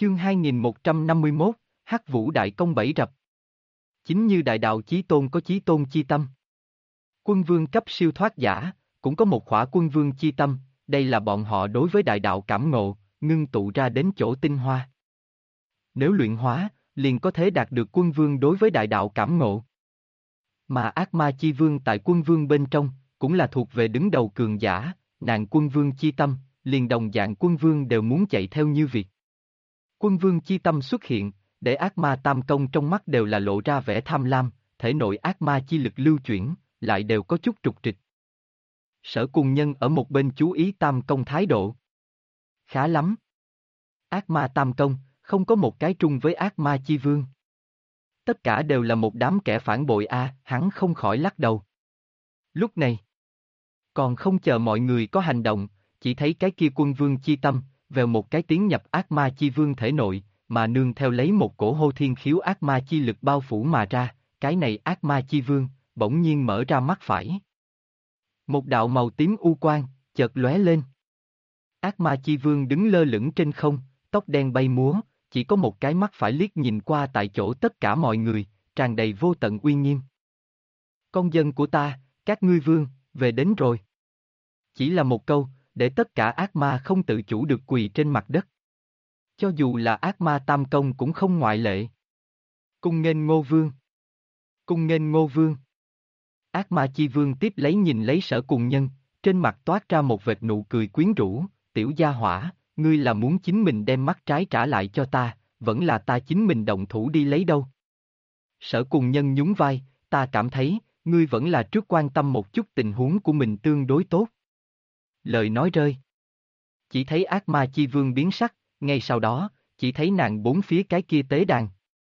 Chương 2151, Hắc Vũ Đại Công bảy rập. Chính như đại đạo chí tôn có chí tôn chi tâm. Quân vương cấp siêu thoát giả, cũng có một khỏa quân vương chi tâm, đây là bọn họ đối với đại đạo cảm ngộ, ngưng tụ ra đến chỗ tinh hoa. Nếu luyện hóa, liền có thể đạt được quân vương đối với đại đạo cảm ngộ. Mà ác ma chi vương tại quân vương bên trong, cũng là thuộc về đứng đầu cường giả, nàng quân vương chi tâm, liền đồng dạng quân vương đều muốn chạy theo như việc. Quân vương chi tâm xuất hiện, để ác ma tam công trong mắt đều là lộ ra vẻ tham lam, thể nội ác ma chi lực lưu chuyển, lại đều có chút trục trịch. Sở Cùng Nhân ở một bên chú ý tam công thái độ. Khá lắm. Ác ma tam công, không có một cái trung với ác ma chi vương. Tất cả đều là một đám kẻ phản bội hắn không khỏi lắc đầu. Lúc này, còn không chờ mọi người có hành động, chỉ thấy cái kia quân vương chi tâm, vèo một cái tiến nhập ác ma chi vương thể nội, mà nương theo lấy một cổ hô thiên khiếu ác ma chi lực bao phủ mà ra, cái này ác ma chi vương, bỗng nhiên mở ra mắt phải. Một đạo màu tím u quang, chợt lóe lên. Ác ma chi vương đứng lơ lửng trên không, tóc đen bay múa, chỉ có một cái mắt phải liếc nhìn qua tại chỗ tất cả mọi người, tràn đầy vô tận uy nghiêm. Con dân của ta, các ngươi vương, về đến rồi. Chỉ là một câu, để tất cả ác ma không tự chủ được quỳ trên mặt đất. Cho dù là ác ma tam công cũng không ngoại lệ. Cung nghênh Ngô Vương. Cung nghênh Ngô Vương. Ác ma chi vương tiếp lấy nhìn lấy Sở Cùng Nhân, trên mặt toát ra một vệt nụ cười quyến rũ, tiểu gia hỏa, ngươi là muốn chính mình đem mắt trái trả lại cho ta, vẫn là ta chính mình động thủ đi lấy đâu. Sở Cùng Nhân nhún vai, ta cảm thấy, ngươi vẫn là trước quan tâm một chút tình huống của mình tương đối tốt. Lời nói rơi. Chỉ thấy ác ma chi vương biến sắc, ngay sau đó, chỉ thấy nàng bốn phía cái kia tế đàn.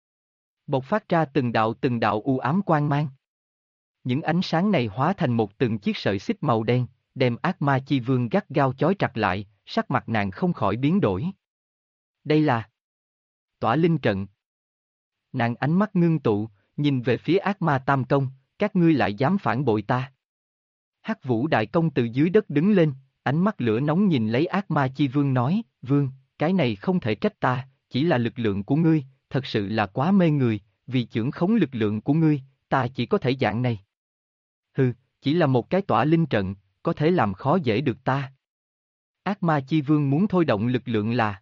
Bộc phát ra từng đạo u ám quang mang. Những ánh sáng này hóa thành một từng chiếc sợi xích màu đen, đem ác ma chi vương gắt gao chói chặt lại, sắc mặt nàng không khỏi biến đổi. Đây là Tỏa Linh Trận. Nàng ánh mắt ngưng tụ, nhìn về phía ác ma tam công, các ngươi lại dám phản bội ta. Hắc Vũ Đại Công từ dưới đất đứng lên, ánh mắt lửa nóng nhìn lấy ác ma chi vương nói, vương, cái này không thể trách ta, chỉ là lực lượng của ngươi, thật sự là quá mê người, vì chưởng khống lực lượng của ngươi, ta chỉ có thể dạng này. Hừ, chỉ là một cái tỏa linh trận, có thể làm khó dễ được ta. Ác ma chi vương muốn thôi động lực lượng là.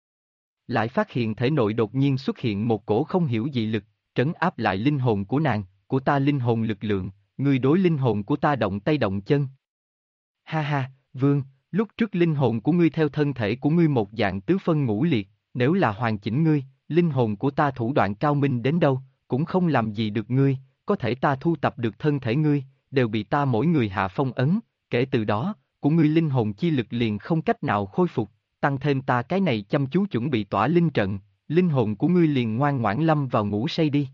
Lại phát hiện thể nội đột nhiên xuất hiện một cổ không hiểu dị lực, trấn áp lại linh hồn của nàng, của ta linh hồn lực lượng, ngươi đối linh hồn của ta động tay động chân. Ha ha, vương, lúc trước linh hồn của ngươi theo thân thể của ngươi một dạng tứ phân ngũ liệt, nếu là hoàn chỉnh ngươi, linh hồn của ta thủ đoạn cao minh đến đâu, cũng không làm gì được ngươi, có thể ta thu tập được thân thể ngươi, đều bị ta mỗi người hạ phong ấn, kể từ đó, của ngươi linh hồn chi lực liền không cách nào khôi phục, tăng thêm ta cái này chăm chú chuẩn bị tỏa linh trận, linh hồn của ngươi liền ngoan ngoãn lâm vào ngủ say đi.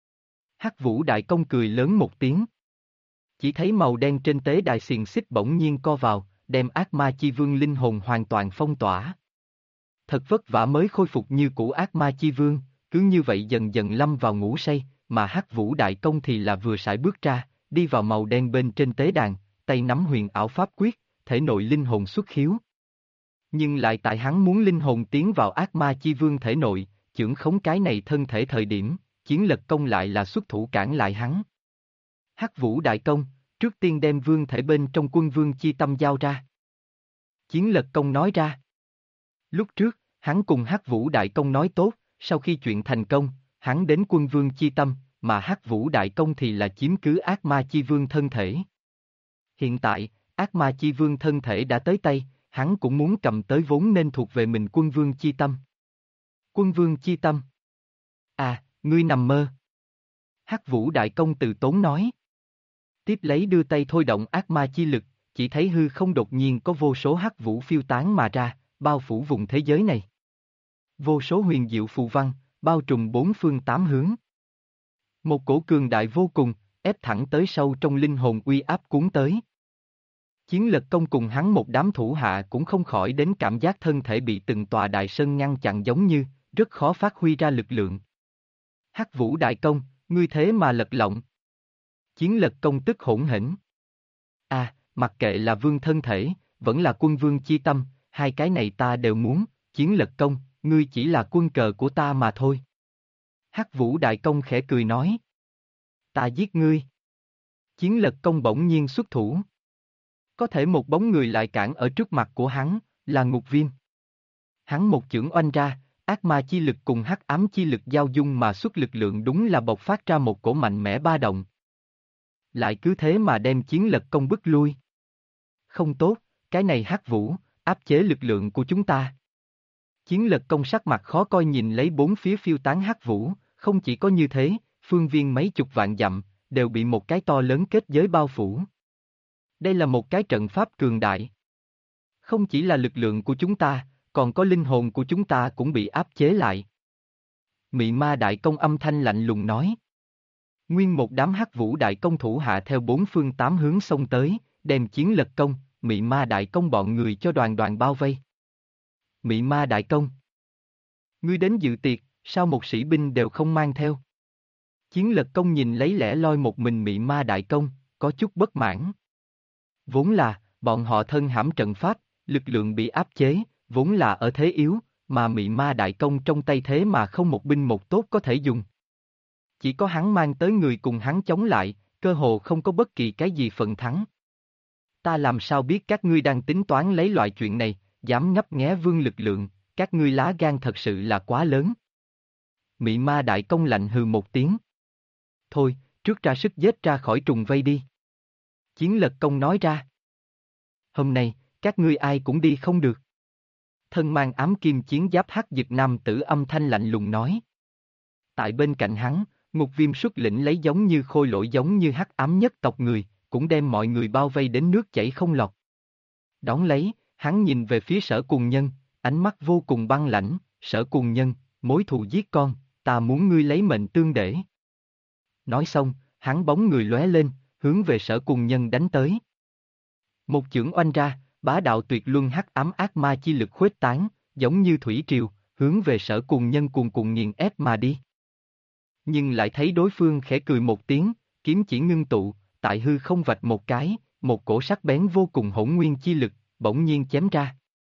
Hắc Vũ Đại Công cười lớn một tiếng. Chỉ thấy màu đen trên tế đài xiềng xích bỗng nhiên co vào, đem ác ma chi vương linh hồn hoàn toàn phong tỏa. Thật vất vả mới khôi phục như cũ ác ma chi vương, cứ như vậy dần dần lâm vào ngủ say, mà Hắc Vũ Đại Công thì là vừa sải bước ra, đi vào màu đen bên trên tế đàn, tay nắm huyền ảo pháp quyết, thể nội linh hồn xuất khiếu. Nhưng lại tại hắn muốn linh hồn tiến vào ác ma chi vương thể nội, chưởng khống cái này thân thể thời điểm, Chiến Lật Công lại là xuất thủ cản lại hắn. Hắc Vũ Đại Công, trước tiên đem vương thể bên trong quân vương chi tâm giao ra. Chiến Lật Công nói ra. Lúc trước, hắn cùng Hắc Vũ Đại Công nói tốt, sau khi chuyện thành công, hắn đến quân vương chi tâm, mà Hắc Vũ Đại Công thì là chiếm cứ ác ma chi vương thân thể. Hiện tại, ác ma chi vương thân thể đã tới tay, hắn cũng muốn cầm tới vốn nên thuộc về mình quân vương chi tâm. Quân vương chi tâm. À, ngươi nằm mơ. Hắc Vũ Đại Công từ tốn nói. Tiếp lấy đưa tay thôi động ác ma chi lực, chỉ thấy hư không đột nhiên có vô số hắc vũ phiêu tán mà ra, bao phủ vùng thế giới này. Vô số huyền diệu phù văn, bao trùm bốn phương tám hướng. Một cổ cường đại vô cùng, ép thẳng tới sâu trong linh hồn uy áp cuốn tới. Chiến Lật Công cùng hắn một đám thủ hạ cũng không khỏi đến cảm giác thân thể bị từng tòa đại sơn ngăn chặn giống như, rất khó phát huy ra lực lượng. Hắc Vũ Đại Công, ngươi thế mà lật lọng. Chiến Lật Công tức hỗn hển. À, mặc kệ là vương thân thể, vẫn là quân vương chi tâm, hai cái này ta đều muốn, Chiến Lật Công, ngươi chỉ là quân cờ của ta mà thôi. Hắc Vũ Đại Công khẽ cười nói. Ta giết ngươi. Chiến Lật Công bỗng nhiên xuất thủ. Có thể một bóng người lại cản ở trước mặt của hắn, là Ngục Viêm. Hắn một chưởng oanh ra, ác ma chi lực cùng hắc ám chi lực giao dung mà xuất lực lượng đúng là bộc phát ra một cổ mạnh mẽ ba động. Lại cứ thế mà đem Chiến Lật Công bức lui. Không tốt, cái này Hắc Vũ, áp chế lực lượng của chúng ta. Chiến Lật Công sắc mặt khó coi nhìn lấy bốn phía phiêu tán Hắc Vũ, không chỉ có như thế, phương viên mấy chục vạn dặm, đều bị một cái to lớn kết giới bao phủ. Đây là một cái trận pháp cường đại. Không chỉ là lực lượng của chúng ta, còn có linh hồn của chúng ta cũng bị áp chế lại. Mị Ma Đại Công âm thanh lạnh lùng nói. Nguyên một đám Hắc Vũ Đại Công thủ hạ theo bốn phương tám hướng xông tới, đem Chiến Lật Công, Mị Ma Đại Công bọn người cho đoàn đoàn bao vây. Mị Ma Đại Công. Ngươi đến dự tiệc, sao một sĩ binh đều không mang theo? Chiến Lật Công nhìn lấy lẻ loi một mình Mị Ma Đại Công, có chút bất mãn. Vốn là, bọn họ thân hãm trận pháp, lực lượng bị áp chế, vốn là ở thế yếu, mà Mị Ma Đại Công trong tay thế mà không một binh một tốt có thể dùng. Chỉ có hắn mang tới người cùng hắn chống lại, cơ hồ không có bất kỳ cái gì phần thắng. Ta làm sao biết các ngươi đang tính toán lấy loại chuyện này, dám ngấp nghé vương lực lượng, các ngươi lá gan thật sự là quá lớn. Mị Ma Đại Công lạnh hừ một tiếng. Thôi, trước ra sức giết ra khỏi trùng vây đi. Chiến Lật Công nói ra. Hôm nay, các ngươi ai cũng đi không được. Thân mang ám kim chiến giáp hắc dực nam tử âm thanh lạnh lùng nói. Tại bên cạnh hắn, Ngục Viêm xuất lĩnh lấy giống như khôi lỗi giống như hắc ám nhất tộc người, cũng đem mọi người bao vây đến nước chảy không lọt. Đón lấy, hắn nhìn về phía Sở Cuồng Nhân, ánh mắt vô cùng băng lãnh, Sở Cuồng Nhân, mối thù giết con, ta muốn ngươi lấy mệnh tương để. Nói xong, hắn bóng người lóe lên, hướng về Sở Cuồng Nhân đánh tới. Một chưởng oanh ra, bá đạo tuyệt luân hắc ám ác ma chi lực khuếch tán, giống như thủy triều, hướng về Sở Cuồng Nhân cuồn cuộn nghiền ép mà đi. Nhưng lại thấy đối phương khẽ cười một tiếng, kiếm chỉ ngưng tụ, tại hư không vạch một cái, một cổ sắc bén vô cùng hỗn nguyên chi lực, bỗng nhiên chém ra.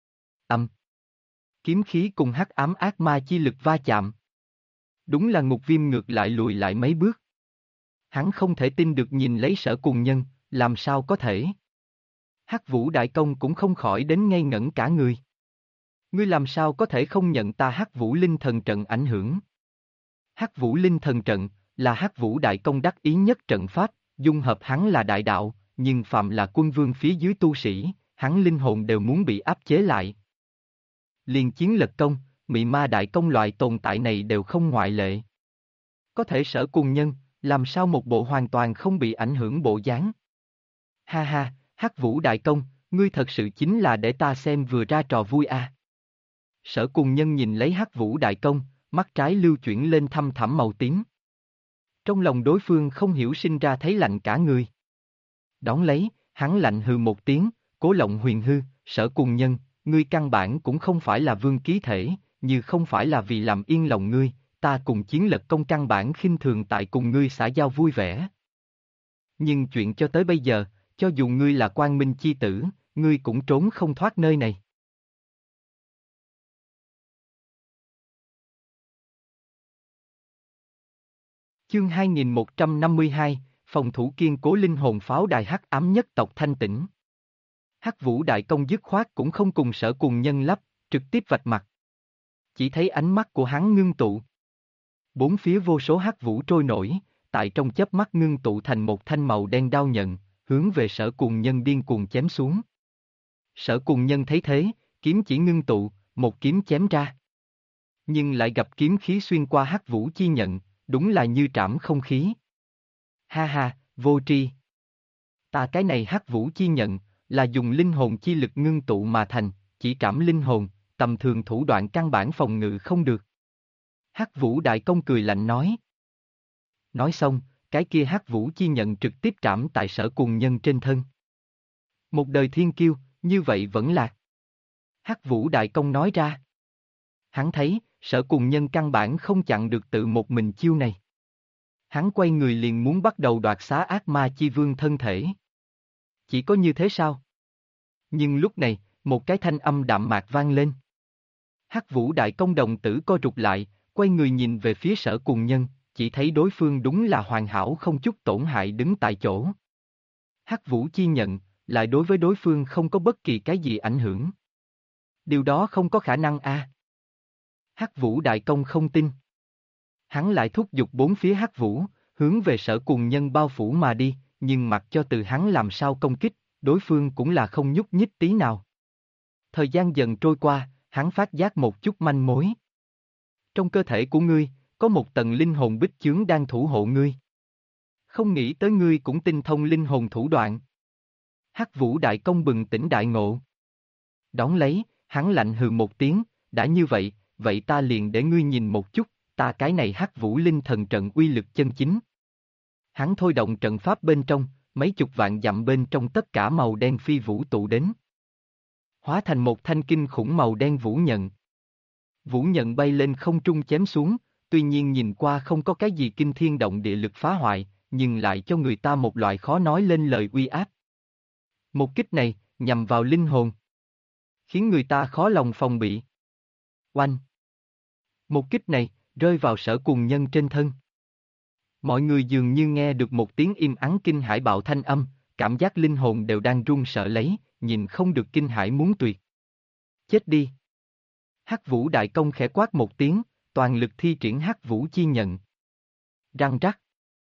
Kiếm khí cùng hắc ám ác ma chi lực va chạm. Đúng là Ngục Viêm ngược lại lùi lại mấy bước. Hắn không thể tin được nhìn lấy Sở Cuồng Nhân, làm sao có thể. Hắc Vũ Đại Công cũng không khỏi đến ngây ngẩn cả người. Ngươi làm sao có thể không nhận ta Hắc Vũ Linh Thần Trận ảnh hưởng? Hắc Vũ Linh Thần Trận là Hắc Vũ Đại Công đắc ý nhất trận pháp, dung hợp hắn là đại đạo, nhưng phạm là quân vương phía dưới tu sĩ, hắn linh hồn đều muốn bị áp chế lại. Liên Chiến Lật Công, Mị Ma Đại Công loại tồn tại này đều không ngoại lệ. Có thể Sở Cuồng Nhân, làm sao một bộ hoàn toàn không bị ảnh hưởng bộ dáng? Ha ha, Hắc Vũ Đại Công, ngươi thật sự chính là để ta xem vừa ra trò vui à. Sở Cuồng Nhân nhìn lấy Hắc Vũ Đại Công, mắt trái lưu chuyển lên thăm thẳm màu tím. Trong lòng đối phương không hiểu sinh ra thấy lạnh cả người. Đón lấy, hắn lạnh hừ một tiếng, Cố Lộng Huyền hư, Sở Cuồng Nhân, ngươi căn bản cũng không phải là vương ký thể, như không phải là vì làm yên lòng ngươi, ta cùng Chiến Lật Công căn bản khinh thường tại cùng ngươi xã giao vui vẻ. Nhưng chuyện cho tới bây giờ, cho dù ngươi là Quang Minh chi tử, ngươi cũng trốn không thoát nơi này. Chương 2152, phòng thủ kiên cố linh hồn pháo đài hắc ám nhất tộc thanh tĩnh. Hắc Vũ Đại Công dứt khoát cũng không cùng Sở Cuồng Nhân lắp, trực tiếp vạch mặt. Chỉ thấy ánh mắt của hắn ngưng tụ. Bốn phía vô số hắc vũ trôi nổi, tại trong chớp mắt ngưng tụ thành một thanh màu đen đao nhận, hướng về Sở Cuồng Nhân điên cuồng chém xuống. Sở Cuồng Nhân thấy thế, kiếm chỉ ngưng tụ, một kiếm chém ra. Nhưng lại gặp kiếm khí xuyên qua hắc vũ chi nhận, đúng là như trảm không khí. Ha ha, vô tri. Ta cái này hắc vũ chi nhận, là dùng linh hồn chi lực ngưng tụ mà thành, chỉ trảm linh hồn, tầm thường thủ đoạn căn bản phòng ngự không được. Hắc Vũ Đại Công cười lạnh nói. Nói xong, cái kia hắc vũ chi nhận trực tiếp trảm tại Sở Cuồng Nhân trên thân. Một đời thiên kiêu, như vậy vẫn lạc. Hắc Vũ Đại Công nói ra. Hắn thấy, Sở Cuồng Nhân căn bản không chặn được tự một mình chiêu này. Hắn quay người liền muốn bắt đầu đoạt xá ác ma chi vương thân thể. Chỉ có như thế sao? Nhưng lúc này, một cái thanh âm đạm mạc vang lên. Hắc Vũ Đại Công đồng tử co rụt lại, quay người nhìn về phía Sở Cùng Nhân, chỉ thấy đối phương đúng là hoàn hảo không chút tổn hại đứng tại chỗ. Hắc Vũ Chi Nhận, lại đối với đối phương không có bất kỳ cái gì ảnh hưởng. Điều đó không có khả năng a. Hắc Vũ Đại Công không tin. Hắn lại thúc giục bốn phía Hắc Vũ, hướng về Sở Cùng Nhân bao phủ mà đi, nhưng mặc cho từ hắn làm sao công kích, đối phương cũng là không nhúc nhích tí nào. Thời gian dần trôi qua, hắn phát giác một chút manh mối. Trong cơ thể của ngươi, có một tầng linh hồn bích chướng đang thủ hộ ngươi. Không nghĩ tới ngươi cũng tinh thông linh hồn thủ đoạn. Hắc Vũ Đại Công bừng tỉnh đại ngộ. Đón lấy, hắn lạnh hừ một tiếng, đã như vậy, vậy ta liền để ngươi nhìn một chút, ta cái này Hắc Vũ Linh Thần Trận uy lực chân chính. Hắn thôi động trận pháp bên trong, mấy chục vạn dặm bên trong tất cả màu đen phi vũ tụ đến. Hóa thành một thanh kinh khủng màu đen vũ nhận. Vũ nhận bay lên không trung chém xuống, tuy nhiên nhìn qua không có cái gì kinh thiên động địa lực phá hoại, nhưng lại cho người ta một loại khó nói lên lời uy áp. Một kích này, nhằm vào linh hồn, khiến người ta khó lòng phòng bị. Oanh! Một kích này, rơi vào Sở Cùng Nhân trên thân. Mọi người dường như nghe được một tiếng im ắng kinh hãi bạo thanh âm, cảm giác linh hồn đều đang run sợ lấy, nhìn không được kinh hãi muốn tuyệt. Chết đi! Hắc Vũ Đại Công khẽ quát một tiếng, toàn lực thi triển Hắc Vũ Chi Nhận. Răng rắc.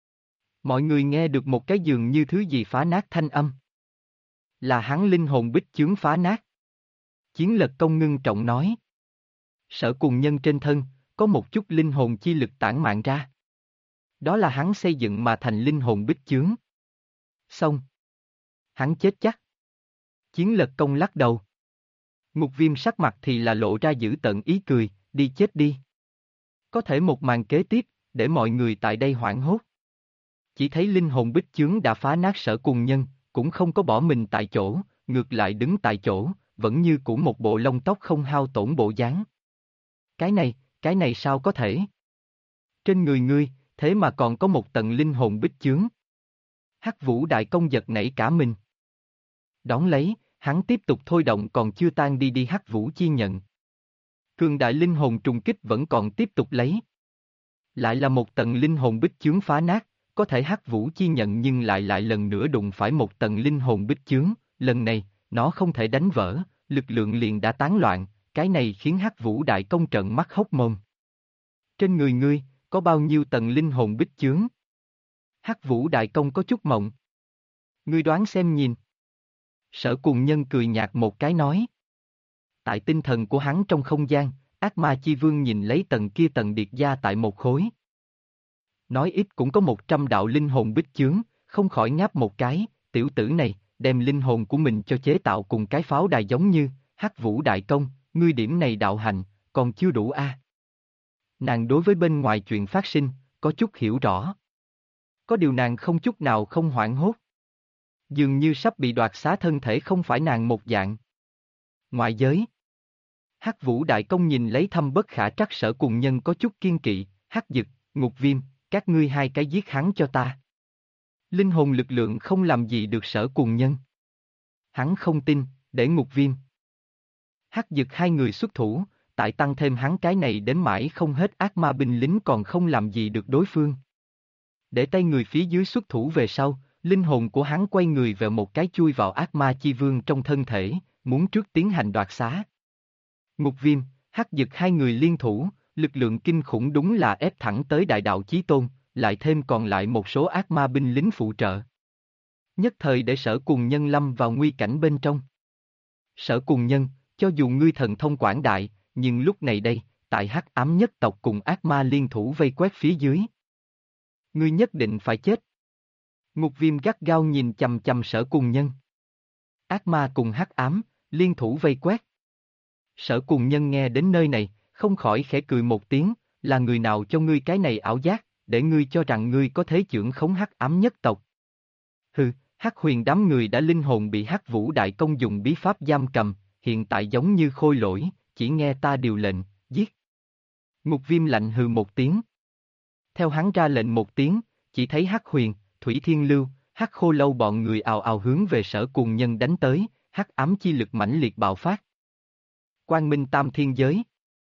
Mọi người nghe được một cái dường như thứ gì phá nát thanh âm. Là hắn linh hồn bích chướng phá nát. Chiến Lật Công ngưng trọng nói. Sở Cùng Nhân trên thân, có một chút linh hồn chi lực tản mạn ra. Đó là hắn xây dựng mà thành linh hồn bích chướng. Xong. Hắn chết chắc. Chiến Lật Công lắc đầu. Ngục Viêm sắc mặt thì là lộ ra dữ tợn ý cười, đi chết đi. Có thể một màn kế tiếp, để mọi người tại đây hoảng hốt. Chỉ thấy linh hồn bích chướng đã phá nát Sở Cùng Nhân, cũng không có bỏ mình tại chỗ, ngược lại đứng tại chỗ, vẫn như cũ một bộ lông tóc không hao tổn bộ dáng. Cái này sao có thể? Trên người ngươi, thế mà còn có một tầng linh hồn bích chướng. Hắc Vũ Đại Công giật nảy cả mình. Đón lấy, hắn tiếp tục thôi động còn chưa tan đi Hắc Vũ Chi Nhận. Cường đại linh hồn trùng kích vẫn còn tiếp tục lấy. Lại là một tầng linh hồn bích chướng phá nát, có thể Hắc Vũ Chi Nhận nhưng lại lần nữa đụng phải một tầng linh hồn bích chướng, lần này, nó không thể đánh vỡ, lực lượng liền đã tán loạn, cái này khiến Hắc Vũ Đại Công trợn mắt hốc mồm. Trên người ngươi, có bao nhiêu tầng linh hồn bích chướng? Hắc Vũ Đại Công có chút mộng. Ngươi đoán xem nhìn. Sở Cùng Nhân cười nhạt một cái nói. Tại tinh thần của hắn trong không gian, Ác Ma Chi Vương nhìn lấy tầng kia tầng điệt gia tại một khối. Nói ít cũng có 100 đạo linh hồn bích chướng, không khỏi ngáp một cái, tiểu tử này, đem linh hồn của mình cho chế tạo cùng cái pháo đài giống như, Hắc Vũ Đại Công, ngươi điểm này đạo hành, còn chưa đủ a. Nàng đối với bên ngoài chuyện phát sinh, có chút hiểu rõ. Có điều nàng không chút nào không hoảng hốt. Dường như sắp bị đoạt xá thân thể không phải nàng một dạng. Ngoại giới. Hắc Vũ Đại Công nhìn lấy Thâm Bất Khả Trắc Sở Cùng Nhân có chút kiên kỵ, Hắc Dực, Ngục Viêm, các ngươi hai cái giết hắn cho ta. Linh hồn lực lượng không làm gì được Sở Cùng Nhân. Hắn không tin, để Ngục Viêm. Hắc Dực hai người xuất thủ, tại tăng thêm hắn cái này đến mãi không hết ác ma binh lính còn không làm gì được đối phương. Để tay người phía dưới xuất thủ về sau, linh hồn của hắn quay người về một cái chui vào ác ma chi vương trong thân thể, muốn trước tiến hành đoạt xá. Ngục Viêm, Hắc Dực hai người liên thủ, lực lượng kinh khủng đúng là ép thẳng tới Đại Đạo Chí Tôn, lại thêm còn lại một số ác ma binh lính phụ trợ. Nhất thời để Sở Cùng Nhân lâm vào nguy cảnh bên trong. Sở Cùng Nhân, cho dù ngươi thần thông quảng đại, nhưng lúc này đây, tại Hắc Ám nhất tộc cùng ác ma liên thủ vây quét phía dưới. Ngươi nhất định phải chết. Ngục Viêm gắt gao nhìn chằm chằm Sở Cùng Nhân. Ác ma cùng Hắc Ám, liên thủ vây quét. Sở Cùng Nhân nghe đến nơi này, không khỏi khẽ cười một tiếng, là người nào cho ngươi cái này ảo giác, để ngươi cho rằng ngươi có thể chưởng khống Hắc Ám nhất tộc. Hừ, Hắc Huyền đám người đã linh hồn bị Hắc Vũ Đại Công dùng bí pháp giam cầm, hiện tại giống như khôi lỗi, chỉ nghe ta điều lệnh, giết. Ngục Viêm lạnh hừ một tiếng. Theo hắn ra lệnh một tiếng, chỉ thấy Hắc Huyền, Thủy Thiên Lưu, Hắc Khô Lâu bọn người ào ào hướng về Sở Cùng Nhân đánh tới, Hắc Ám chi lực mãnh liệt bạo phát. Quang Minh Tam Thiên Giới.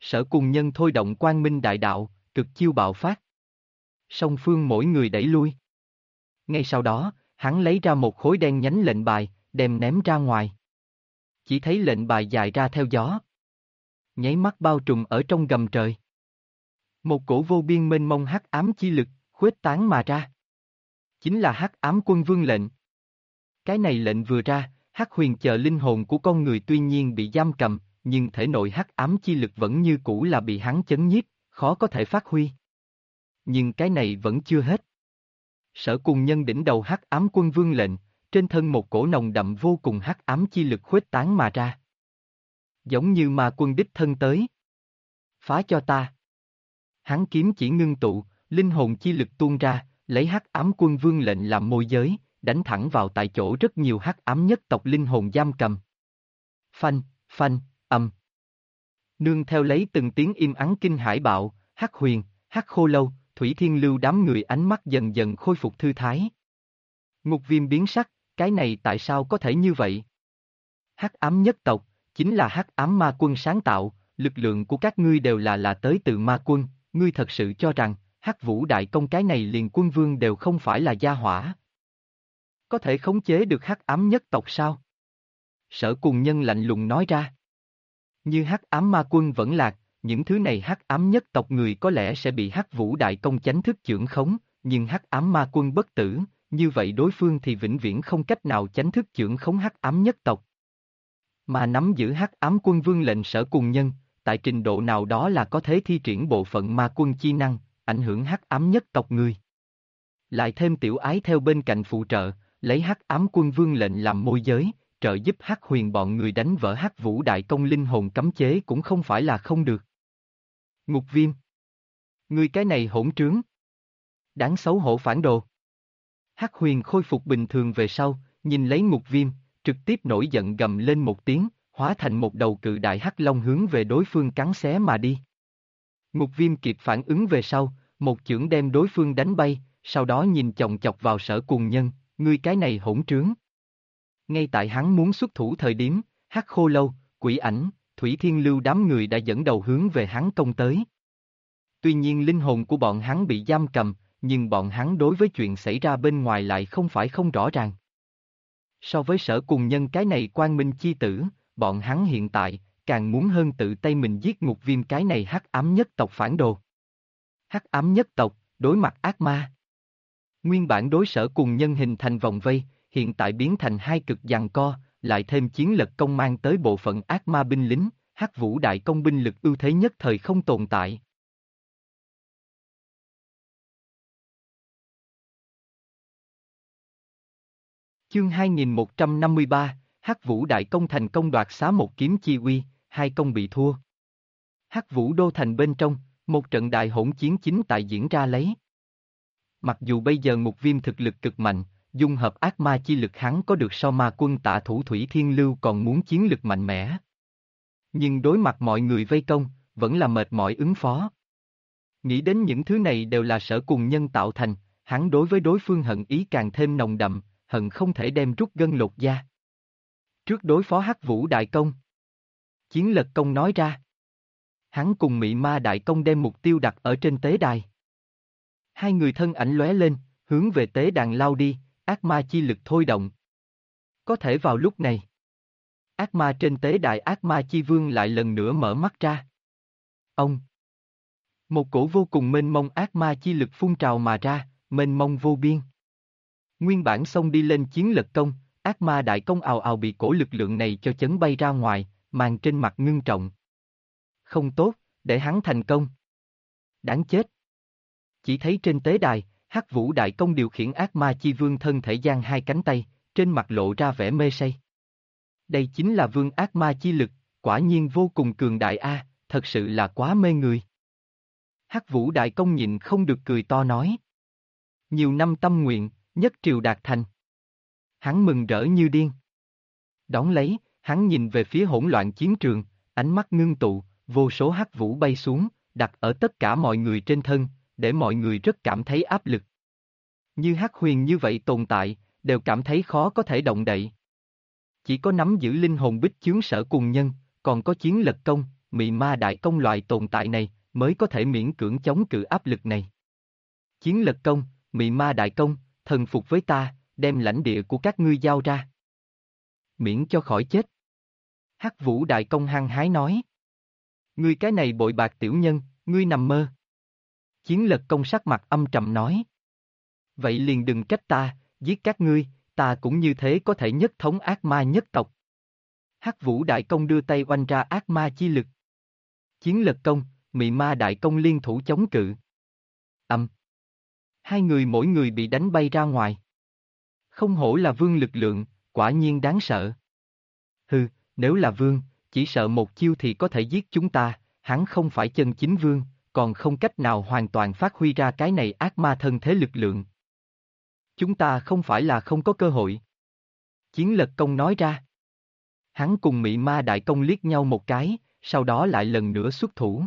Sở Cùng Nhân thôi động Quang Minh Đại Đạo, cực chiêu bạo phát. Song phương mỗi người đẩy lui. Ngay sau đó, hắn lấy ra một khối đen nhánh lệnh bài, đem ném ra ngoài. Chỉ thấy lệnh bài dài ra theo gió. Nháy mắt bao trùm ở trong gầm trời. Một cổ vô biên mênh mông hắc ám chi lực, khuếch tán mà ra. Chính là hắc ám quân vương lệnh. Cái này lệnh vừa ra, hắc huyền chờ linh hồn của con người tuy nhiên bị giam cầm, nhưng thể nội hắc ám chi lực vẫn như cũ là bị hắn chấn nhiếp, khó có thể phát huy. Nhưng cái này vẫn chưa hết. Sở Cùng Nhân đỉnh đầu hắc ám quân vương lệnh, trên thân một cổ nồng đậm vô cùng hắc ám chi lực khuếch tán mà ra. Giống như ma quân đích thân tới. Phá cho ta. Hắn kiếm chỉ ngưng tụ, linh hồn chi lực tuôn ra, lấy hắc ám quân vương lệnh làm môi giới, đánh thẳng vào tại chỗ rất nhiều hắc ám nhất tộc linh hồn giam cầm. Phanh, phanh, âm. Nương theo lấy từng tiếng im ắng kinh hải bạo, hắc huyền, hắc khô lâu, Thủy Thiên Lưu đám người ánh mắt dần dần khôi phục thư thái. Ngục Viêm biến sắc, cái này tại sao có thể như vậy? Hắc ám nhất tộc, chính là hắc ám ma quân sáng tạo, lực lượng của các ngươi đều là tới từ ma quân, ngươi thật sự cho rằng, hắc vũ đại công cái này liền quân vương đều không phải là gia hỏa. Có thể khống chế được hắc ám nhất tộc sao? Sở Cùng Nhân lạnh lùng nói ra. Như hắc ám ma quân vẫn lạc, những thứ này hắc ám nhất tộc người có lẽ sẽ bị hắc vũ đại công chánh thức chưởng khống, nhưng hắc ám ma quân bất tử, như vậy đối phương thì vĩnh viễn không cách nào chánh thức chưởng khống hắc ám nhất tộc. Mà nắm giữ hắc ám quân vương lệnh Sở Cùng Nhân, tại trình độ nào đó là có thể thi triển bộ phận ma quân chi năng, ảnh hưởng hắc ám nhất tộc người. Lại thêm Tiểu Ái theo bên cạnh phụ trợ, lấy hắc ám quân vương lệnh làm môi giới, trợ giúp hắc huyền bọn người đánh vỡ hắc vũ đại công linh hồn cấm chế cũng không phải là không được. Ngục Viêm. Ngươi cái này hỗn trướng. Đáng xấu hổ phản đồ. Hắc huyền khôi phục bình thường về sau, nhìn lấy Ngục Viêm, trực tiếp nổi giận gầm lên một tiếng, hóa thành một đầu cự đại hắc long hướng về đối phương cắn xé mà đi. Ngục Viêm kịp phản ứng về sau, một chưởng đem đối phương đánh bay, sau đó nhìn chòng chọc vào Sở Cùng Nhân, ngươi cái này hỗn trướng. Ngay tại hắn muốn xuất thủ thời điểm, hắc khô lâu, quỷ ảnh, Thủy Thiên Lưu đám người đã dẫn đầu hướng về hắn công tới. Tuy nhiên linh hồn của bọn hắn bị giam cầm, nhưng bọn hắn đối với chuyện xảy ra bên ngoài lại không phải không rõ ràng. So với Sở Cùng Nhân cái này quang minh chi tử, bọn hắn hiện tại, càng muốn hơn tự tay mình giết Ngục Viêm cái này hắc ám nhất tộc phản đồ. Hắc ám nhất tộc, đối mặt ác ma. Nguyên bản đối Sở Cùng Nhân hình thành vòng vây, hiện tại biến thành hai cực giằng co, lại thêm chiến lực công mang tới bộ phận ác ma binh lính, hắc vũ đại công binh lực ưu thế nhất thời không tồn tại. Chương 2153, hắc vũ đại công thành công đoạt xá một kiếm chi uy, hai công bị thua. Hắc vũ đô thành bên trong, một trận đại hỗn chiến chính tại diễn ra lấy. Mặc dù bây giờ Ngục Viêm thực lực cực mạnh, dung hợp ác ma chi lực hắn có được so ma quân tạ thủ Thủy Thiên Lưu còn muốn chiến lực mạnh mẽ. Nhưng đối mặt mọi người vây công, vẫn là mệt mỏi ứng phó. Nghĩ đến những thứ này đều là Sở Cùng Nhân tạo thành, hắn đối với đối phương hận ý càng thêm nồng đậm, hận không thể đem rút gân lột da. Trước đối phó hắc vũ đại công, Chiến Lật Công nói ra. Hắn cùng Mị Ma đại công đem mục tiêu đặt ở trên tế đài. Hai người thân ảnh lóe lên, hướng về tế đàn lao đi, ác ma chi lực thôi động. Có thể vào lúc này, ác ma trên tế đài ác ma chi vương lại lần nữa mở mắt ra. Ông! Một cổ vô cùng mênh mông ác ma chi lực phun trào mà ra, mênh mông vô biên. Nguyên bản xông đi lên Chiến Lật Công, ác ma đại công ào ào bị cổ lực lượng này cho chấn bay ra ngoài, màn trên mặt ngưng trọng. Không tốt, để hắn thành công. Đáng chết. Chỉ thấy trên tế đài, hắc vũ đại công điều khiển ác ma chi vương thân thể giang hai cánh tay, trên mặt lộ ra vẻ mê say. Đây chính là vương ác ma chi lực, quả nhiên vô cùng cường đại a, thật sự là quá mê người. Hắc vũ đại công nhịn không được cười to nói. Nhiều năm tâm nguyện, nhất triều đạt thành. Hắn mừng rỡ như điên. Đón lấy, hắn nhìn về phía hỗn loạn chiến trường, ánh mắt ngưng tụ, vô số hắc vũ bay xuống, đặt ở tất cả mọi người trên thân, để mọi người rất cảm thấy áp lực. Như hắc huyền như vậy tồn tại, đều cảm thấy khó có thể động đậy. Chỉ có nắm giữ linh hồn bích chướng Sở Cùng Nhân, còn có Chiến Lật Công, mị ma đại công loại tồn tại này, mới có thể miễn cưỡng chống cự áp lực này. Chiến lật công, mị ma đại công, thần phục với ta, đem lãnh địa của các ngươi giao ra. Miễn cho khỏi chết. Hắc Vũ đại công hăng hái nói. Ngươi cái này bội bạc tiểu nhân, ngươi nằm mơ. Chiến lật công sắc mặt âm trầm nói. Vậy liền đừng trách ta, giết các ngươi, ta cũng như thế có thể nhất thống ác ma nhất tộc. Hắc Vũ đại công đưa tay oanh ra ác ma chi lực. Chiến lật công, mị ma đại công liên thủ chống cự. Hai người mỗi người bị đánh bay ra ngoài. Không hổ là vương lực lượng, quả nhiên đáng sợ. Hừ, nếu là vương, chỉ sợ một chiêu thì có thể giết chúng ta, hắn không phải chân chính vương, còn không cách nào hoàn toàn phát huy ra cái này ác ma thân thế lực lượng. Chúng ta không phải là không có cơ hội. Chiến lật công nói ra. Hắn cùng mị ma đại công liếc nhau một cái, sau đó lại lần nữa xuất thủ.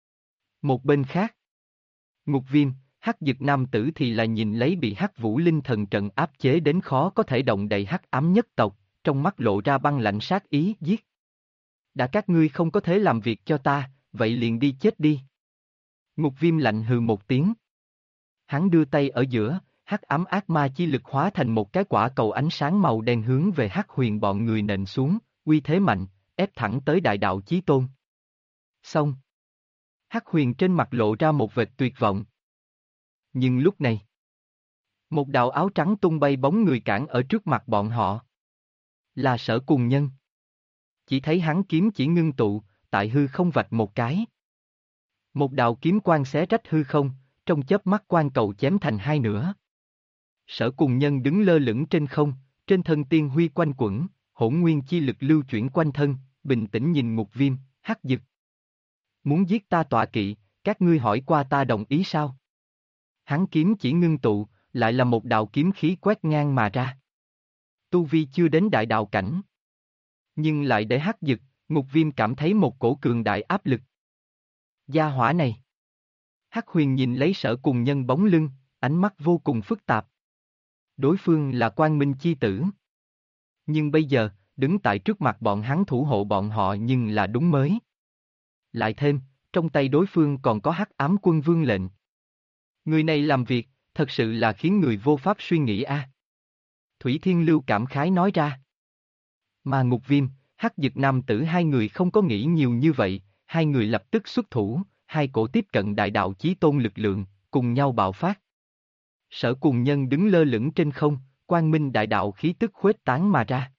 Một bên khác, Ngục Viêm, Hắc Dực nam tử thì là nhìn lấy bị Hắc Vũ Linh thần trận áp chế đến khó có thể động đậy hắc ám nhất tộc, trong mắt lộ ra băng lạnh sát ý giết. Đã các ngươi không có thể làm việc cho ta, vậy liền đi chết đi. Ngục Viêm lạnh hừ một tiếng. Hắn đưa tay ở giữa, hắc ám ác ma chi lực hóa thành một cái quả cầu ánh sáng màu đen hướng về Hắc Huyền bọn người nện xuống, uy thế mạnh, ép thẳng tới đại đạo chí tôn. Xong. Hắc Huyền trên mặt lộ ra một vệt tuyệt vọng. Nhưng lúc này, một đạo áo trắng tung bay bóng người cản ở trước mặt bọn họ. Là Sở Cùng Nhân. Chỉ thấy hắn kiếm chỉ ngưng tụ, tại hư không vạch một cái. Một đạo kiếm quang xé rách hư không, trong chớp mắt quang cầu chém thành hai nửa. Sở Cùng Nhân đứng lơ lửng trên không, trên thân tiên huy quanh quẩn, hỗn nguyên chi lực lưu chuyển quanh thân, bình tĩnh nhìn Ngục Viêm, Hắc Dực. Muốn giết ta tọa kỵ, các ngươi hỏi qua ta đồng ý sao? Hắn kiếm chỉ ngưng tụ, lại là một đạo kiếm khí quét ngang mà ra. Tu vi chưa đến đại đạo cảnh. Nhưng lại để Hắc Dực, Ngục Viêm cảm thấy một cổ cường đại áp lực. Gia hỏa này. Hắc Huyền nhìn lấy Sở Cùng Nhân bóng lưng, ánh mắt vô cùng phức tạp. Đối phương là Quang Minh chi tử. Nhưng bây giờ, đứng tại trước mặt bọn hắn thủ hộ bọn họ nhưng là đúng mới. Lại thêm, trong tay đối phương còn có Hắc Ám Quân Vương lệnh. Người này làm việc, thật sự là khiến người vô pháp suy nghĩ a. Thủy Thiên Lưu cảm khái nói ra. Mà Ngục Viêm, Hắc Dực nam tử hai người không có nghĩ nhiều như vậy, hai người lập tức xuất thủ, hai cổ tiếp cận đại đạo chí tôn lực lượng, cùng nhau bạo phát. Sở Cùng Nhân đứng lơ lửng trên không, quang minh đại đạo khí tức khuếch tán mà ra.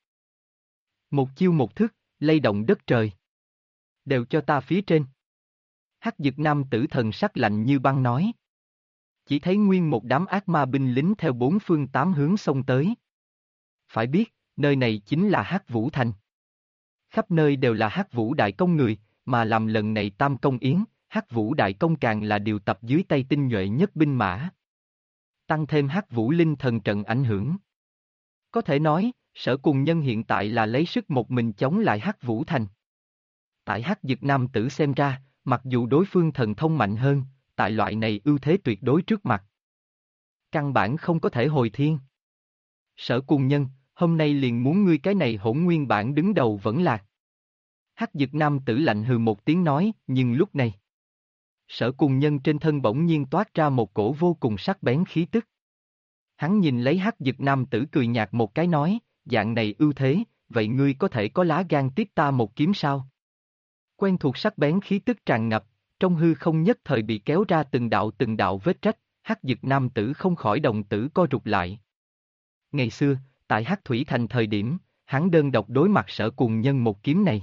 Một chiêu một thức, lay động đất trời. Đều cho ta phía trên. Hắc Dực nam tử thần sắc lạnh như băng nói. Chỉ thấy nguyên một đám ác ma binh lính theo bốn phương tám hướng xông tới. Phải biết, nơi này chính là Hắc Vũ Thành. Khắp nơi đều là Hắc Vũ đại công người, mà làm lần này tam công yến, Hắc Vũ đại công càng là điều tập dưới tay tinh nhuệ nhất binh mã. Tăng thêm Hắc Vũ Linh thần trận ảnh hưởng. Có thể nói, Sở Cùng Nhân hiện tại là lấy sức một mình chống lại Hắc Vũ Thành. Tại Hắc Dực nam tử xem ra, mặc dù đối phương thần thông mạnh hơn, tại loại này ưu thế tuyệt đối trước mặt. Căn bản không có thể hồi thiên. Sở Cùng Nhân, hôm nay liền muốn ngươi cái này hỗn nguyên bản đứng đầu vẫn lạc. Hắc Dực nam tử lạnh hừ một tiếng nói, nhưng lúc này. Sở Cùng Nhân trên thân bỗng nhiên toát ra một cổ vô cùng sắc bén khí tức. Hắn nhìn lấy Hắc Dực nam tử cười nhạt một cái nói, dạng này ưu thế, vậy ngươi có thể có lá gan tiếp ta một kiếm sao? Quen thuộc sắc bén khí tức tràn ngập, trong hư không nhất thời bị kéo ra từng đạo vết rách, Hắc Dực nam tử không khỏi đồng tử co rụt lại. Ngày xưa, tại Hắc Thủy Thành thời điểm, hắn đơn độc đối mặt Sở Cùng Nhân một kiếm này.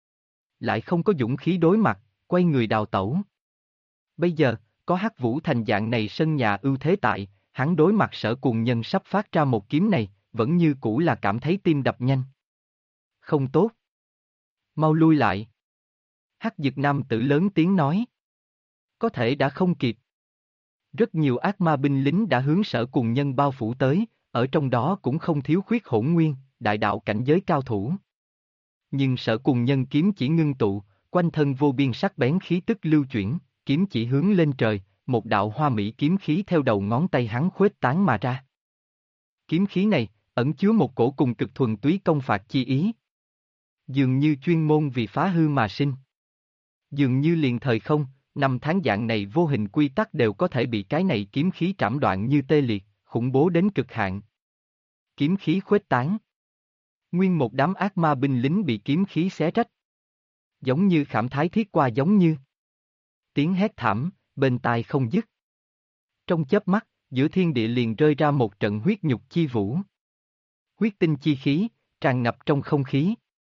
Lại không có dũng khí đối mặt, quay người đào tẩu. Bây giờ, có Hắc Vũ Thành dạng này sân nhà ưu thế tại, hắn đối mặt Sở Cùng Nhân sắp phát ra một kiếm này, vẫn như cũ là cảm thấy tim đập nhanh. Không tốt. Mau lui lại. Hắc Dực nam tử lớn tiếng nói. Có thể đã không kịp. Rất nhiều ác ma binh lính đã hướng Sở Cùng Nhân bao phủ tới, ở trong đó cũng không thiếu khuyết hỗn nguyên, đại đạo cảnh giới cao thủ. Nhưng Sở Cùng Nhân kiếm chỉ ngưng tụ, quanh thân vô biên sắc bén khí tức lưu chuyển, kiếm chỉ hướng lên trời, một đạo hoa mỹ kiếm khí theo đầu ngón tay hắn khuếch tán mà ra. Kiếm khí này, ẩn chứa một cổ cùng cực thuần túy công phạt chi ý. Dường như chuyên môn vì phá hư mà sinh. Dường như liền thời không, năm tháng dạng này vô hình quy tắc đều có thể bị cái này kiếm khí trảm đoạn như tê liệt, khủng bố đến cực hạn. Kiếm khí khuếch tán. Nguyên một đám ác ma binh lính bị kiếm khí xé rách. Giống như khảm thái thiết qua giống như. Tiếng hét thảm, bên tai không dứt. Trong chớp mắt, giữa thiên địa liền rơi ra một trận huyết nhục chi vũ. Huyết tinh chi khí, tràn ngập trong không khí.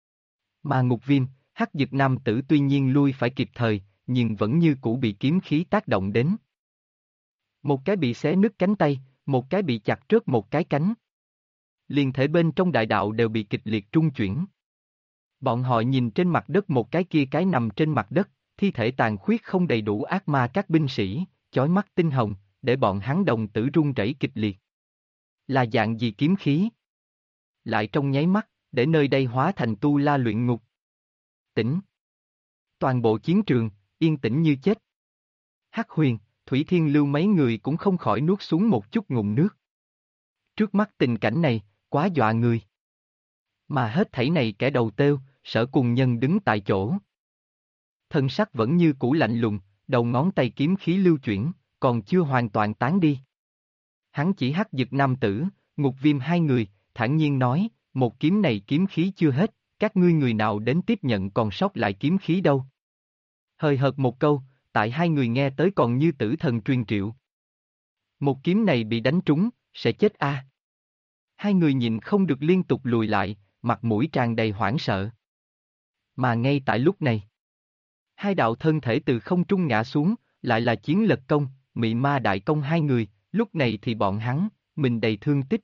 Mà Ngục Viêm, Hắc Dực nam tử tuy nhiên lui phải kịp thời, nhưng vẫn như cũ bị kiếm khí tác động đến. Một cái bị xé nứt cánh tay, một cái bị chặt rớt một cái cánh. Liền thể bên trong đại đạo đều bị kịch liệt trung chuyển. Bọn họ nhìn trên mặt đất một cái kia cái nằm trên mặt đất, thi thể tàn khuyết không đầy đủ ác ma các binh sĩ, chói mắt tinh hồng, để bọn hắn đồng tử run rẩy kịch liệt. Là dạng gì kiếm khí? Lại trong nháy mắt, để nơi đây hóa thành tu la luyện ngục. Tĩnh. Toàn bộ chiến trường, yên tĩnh như chết. Hắc Huyền, Thủy Thiên Lưu mấy người cũng không khỏi nuốt xuống một chút ngụm nước. Trước mắt tình cảnh này, quá dọa người. Mà hết thảy này kẻ đầu têu, Sở Cùng Nhân đứng tại chỗ. Thân sắc vẫn như cũ lạnh lùng, đầu ngón tay kiếm khí lưu chuyển, còn chưa hoàn toàn tán đi. Hắn chỉ Hắc Dực nam tử, Ngục Viêm hai người, thản nhiên nói, một kiếm này kiếm khí chưa hết, các ngươi người nào đến tiếp nhận còn sót lại kiếm khí đâu. Hời hợt một câu, tại hai người nghe tới còn như tử thần truyền triệu. Một kiếm này bị đánh trúng, sẽ chết a. Hai người nhìn không được liên tục lùi lại, mặt mũi tràn đầy hoảng sợ. Mà ngay tại lúc này, hai đạo thân thể từ không trung ngã xuống, lại là Chiến Lật Công, Mị Ma Đại Công hai người, lúc này thì bọn hắn, mình đầy thương tích.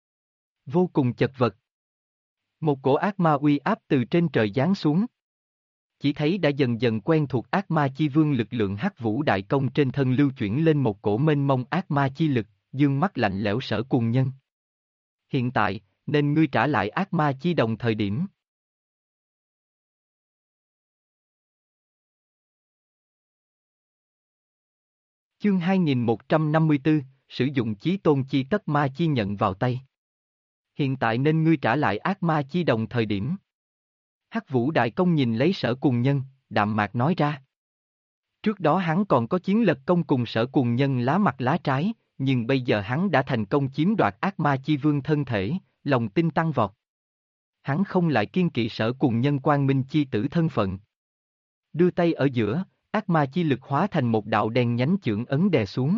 Vô cùng chật vật. Một cổ ác ma uy áp từ trên trời giáng xuống. Chỉ thấy đã dần dần quen thuộc ác ma chi vương lực lượng Hắc Vũ Đại Công trên thân lưu chuyển lên một cổ mênh mông ác ma chi lực, dương mắt lạnh lẽo Sở Cùng Nhân. Hiện tại, nên ngươi trả lại ác ma chi đồng thời điểm. Chương 2154, sử dụng chí tôn chi tất ma chi nhận vào tay. Hiện tại nên ngươi trả lại ác ma chi đồng thời điểm. Hắc Vũ Đại Công nhìn lấy Sở Cùng Nhân, đạm mạc nói ra. Trước đó hắn còn có Chiến Lật Công cùng Sở Cùng Nhân lá mặt lá trái, nhưng bây giờ hắn đã thành công chiếm đoạt ác ma chi vương thân thể, lòng tin tăng vọt. Hắn không lại kiên kỵ Sở Cùng Nhân quang minh chi tử thân phận. Đưa tay ở giữa, ác ma chi lực hóa thành một đạo đen nhánh chưởng ấn đè xuống.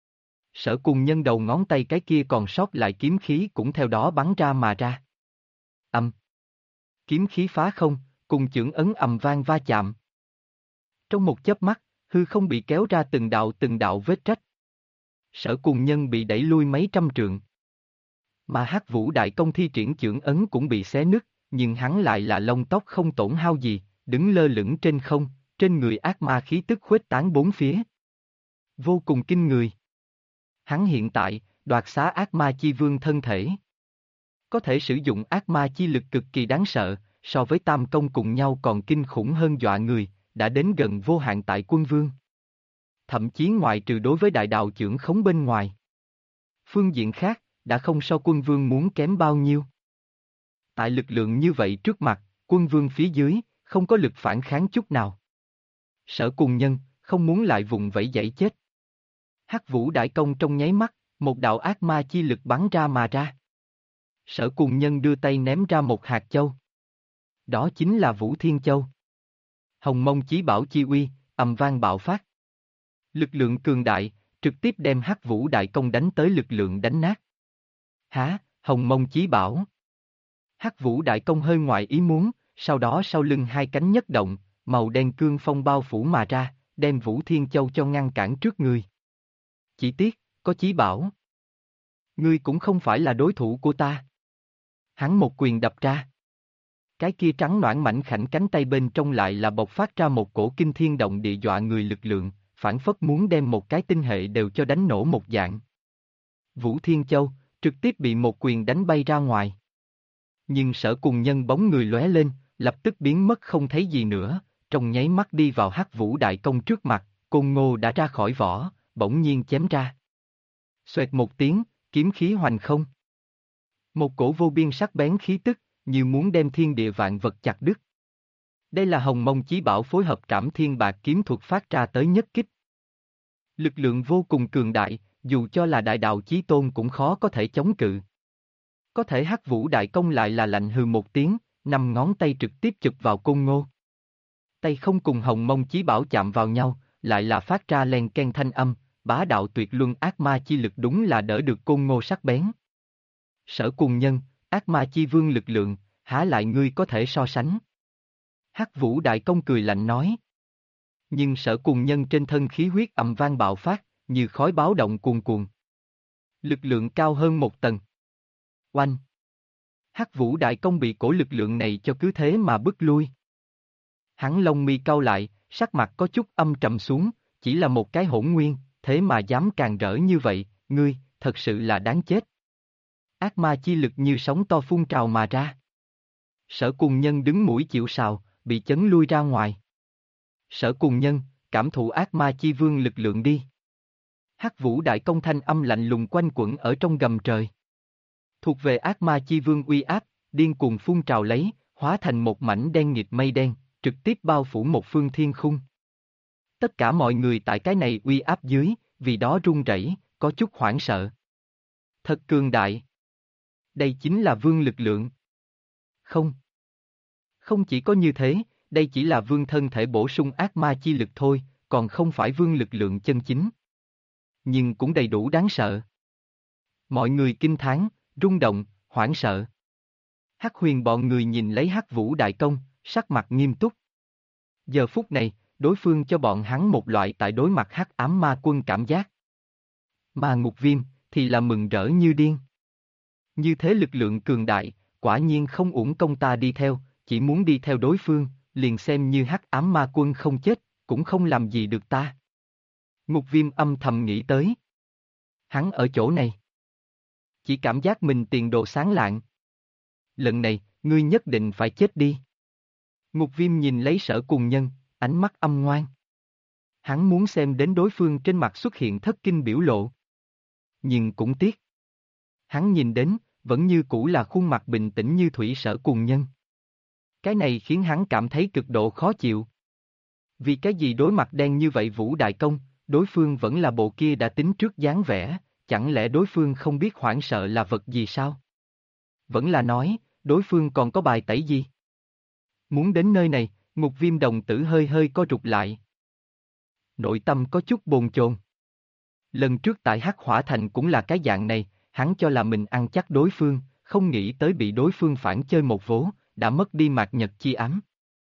Sở Cùng Nhân đầu ngón tay cái kia còn sót lại kiếm khí cũng theo đó bắn ra mà ra. Âm. Kiếm khí phá không, cùng chưởng ấn ầm vang va chạm. Trong một chớp mắt, hư không bị kéo ra từng đạo vết rách. Sở Cùng Nhân bị đẩy lui mấy trăm trượng. Mà Hắc Vũ Đại Công thi triển chưởng ấn cũng bị xé nứt, nhưng hắn lại là lông tóc không tổn hao gì, đứng lơ lửng trên không, trên người ác ma khí tức khuếch tán bốn phía. Vô cùng kinh người. Hắn hiện tại, đoạt xá ác ma chi vương thân thể. Có thể sử dụng ác ma chi lực cực kỳ đáng sợ, so với tam công cùng nhau còn kinh khủng hơn dọa người, đã đến gần vô hạn tại quân vương. Thậm chí ngoại trừ đối với đại đạo chưởng khống bên ngoài. Phương diện khác, đã không so quân vương muốn kém bao nhiêu. Tại lực lượng như vậy trước mặt, quân vương phía dưới, không có lực phản kháng chút nào. Sở Cùng Nhân, không muốn lại vùng vẫy giãy chết. Hắc Vũ Đại Công trong nháy mắt, một đạo ác ma chi lực bắn ra mà ra. Sở Cùng Nhân đưa tay ném ra một hạt châu. Đó chính là Vũ Thiên Châu. Hồng Mông Chí Bảo chi uy, ầm vang bạo phát. Lực lượng cường đại, trực tiếp đem Hắc Vũ Đại Công đánh tới lực lượng đánh nát. Hả, Hồng Mông Chí Bảo. Hắc Vũ Đại Công hơi ngoài ý muốn, sau đó sau lưng hai cánh nhất động, màu đen cương phong bao phủ mà ra, đem Vũ Thiên Châu cho ngăn cản trước người. Chỉ tiếc, có Chí Bảo. Ngươi cũng không phải là đối thủ của ta. Hắn một quyền đập ra. Cái kia trắng noãn mảnh khảnh cánh tay bên trong lại là bộc phát ra một cổ kinh thiên động địa dọa người lực lượng, phảng phất muốn đem một cái tinh hệ đều cho đánh nổ một dạng. Vũ Thiên Châu, trực tiếp bị một quyền đánh bay ra ngoài. Nhưng Sở Cùng Nhân bóng người lóe lên, lập tức biến mất không thấy gì nữa, trong nháy mắt đi vào Hắc Vũ Đại Công trước mặt, Côn Ngô đã ra khỏi vỏ, bỗng nhiên chém ra. Xoẹt một tiếng, kiếm khí hoành không. Một cổ vô biên sắc bén khí tức, như muốn đem thiên địa vạn vật chặt đứt. Đây là Hồng Mông Chí Bảo phối hợp Trảm Thiên Bạc kiếm thuật phát ra tới nhất kích. Lực lượng vô cùng cường đại, dù cho là đại đạo chí tôn cũng khó có thể chống cự. Có thể Hắc Vũ Đại Công lại là lạnh hừ một tiếng, 5 ngón tay trực tiếp chụp vào Côn Ngô. Tay không cùng Hồng Mông Chí Bảo chạm vào nhau, lại là phát ra len ken thanh âm, bá đạo tuyệt luân ác ma chi lực đúng là đỡ được Côn Ngô sắc bén. Sở Cùng Nhân, ác ma chi vương lực lượng, há lại ngươi có thể so sánh. Hắc Vũ Đại Công cười lạnh nói. Nhưng Sở Cùng Nhân trên thân khí huyết ầm vang bạo phát, như khói báo động cuồn cuộn. Lực lượng cao hơn một tầng. Oanh! Hắc Vũ Đại Công bị cổ lực lượng này cho cứ thế mà bức lui. Hắn lông mi cau lại, sắc mặt có chút âm trầm xuống, chỉ là một cái hỗn nguyên, thế mà dám càng rỡ như vậy, ngươi, thật sự là đáng chết. Ác ma chi lực như sóng to phun trào mà ra. Sở Cùng Nhân đứng mũi chịu sào, bị chấn lui ra ngoài. Sở Cùng Nhân, cảm thụ ác ma chi vương lực lượng đi. Hắc Vũ Đại Công thanh âm lạnh lùng quanh quẩn ở trong gầm trời. Thuộc về ác ma chi vương uy áp, điên cuồng phun trào lấy, hóa thành một mảnh đen nghịt mây đen, trực tiếp bao phủ một phương thiên khung. Tất cả mọi người tại cái này uy áp dưới, vì đó run rẩy, có chút hoảng sợ. Thật cường đại. Đây chính là vương lực lượng. Không. Không chỉ có như thế, đây chỉ là vương thân thể bổ sung ác ma chi lực thôi, còn không phải vương lực lượng chân chính. Nhưng cũng đầy đủ đáng sợ. Mọi người kinh thán, rung động, hoảng sợ. Hắc Huyền bọn người nhìn lấy Hắc Vũ Đại Công, sắc mặt nghiêm túc. Giờ phút này, đối phương cho bọn hắn một loại tại đối mặt Hắc Ám Ma Quân cảm giác. Mà Ngục Viêm, thì là mừng rỡ như điên. Như thế lực lượng cường đại, quả nhiên không uổng công ta đi theo, chỉ muốn đi theo đối phương, liền xem như Hắc Ám Ma Quân không chết, cũng không làm gì được ta. Ngục Viêm âm thầm nghĩ tới. Hắn ở chỗ này. Chỉ cảm giác mình tiền đồ sáng lạng. Lần này, ngươi nhất định phải chết đi. Ngục Viêm nhìn lấy Sở Cùng Nhân, ánh mắt âm ngoan. Hắn muốn xem đến đối phương trên mặt xuất hiện thất kinh biểu lộ. Nhưng cũng tiếc. Hắn nhìn đến, vẫn như cũ là khuôn mặt bình tĩnh như thủy Sở Cùng Nhân. Cái này khiến hắn cảm thấy cực độ khó chịu. Vì cái gì đối mặt đen như vậy Vũ Đại Công, đối phương vẫn là bộ kia đã tính trước dáng vẻ, chẳng lẽ đối phương không biết hoảng sợ là vật gì sao? Vẫn là nói, đối phương còn có bài tẩy gì? Muốn đến nơi này, Ngục Viêm đồng tử hơi hơi co rụt lại. Nội tâm có chút bồn chồn. Lần trước tại Hắc Hỏa Thành cũng là cái dạng này, hắn cho là mình ăn chắc đối phương, không nghĩ tới bị đối phương phản chơi một vố, đã mất đi mạt nhật chi ám.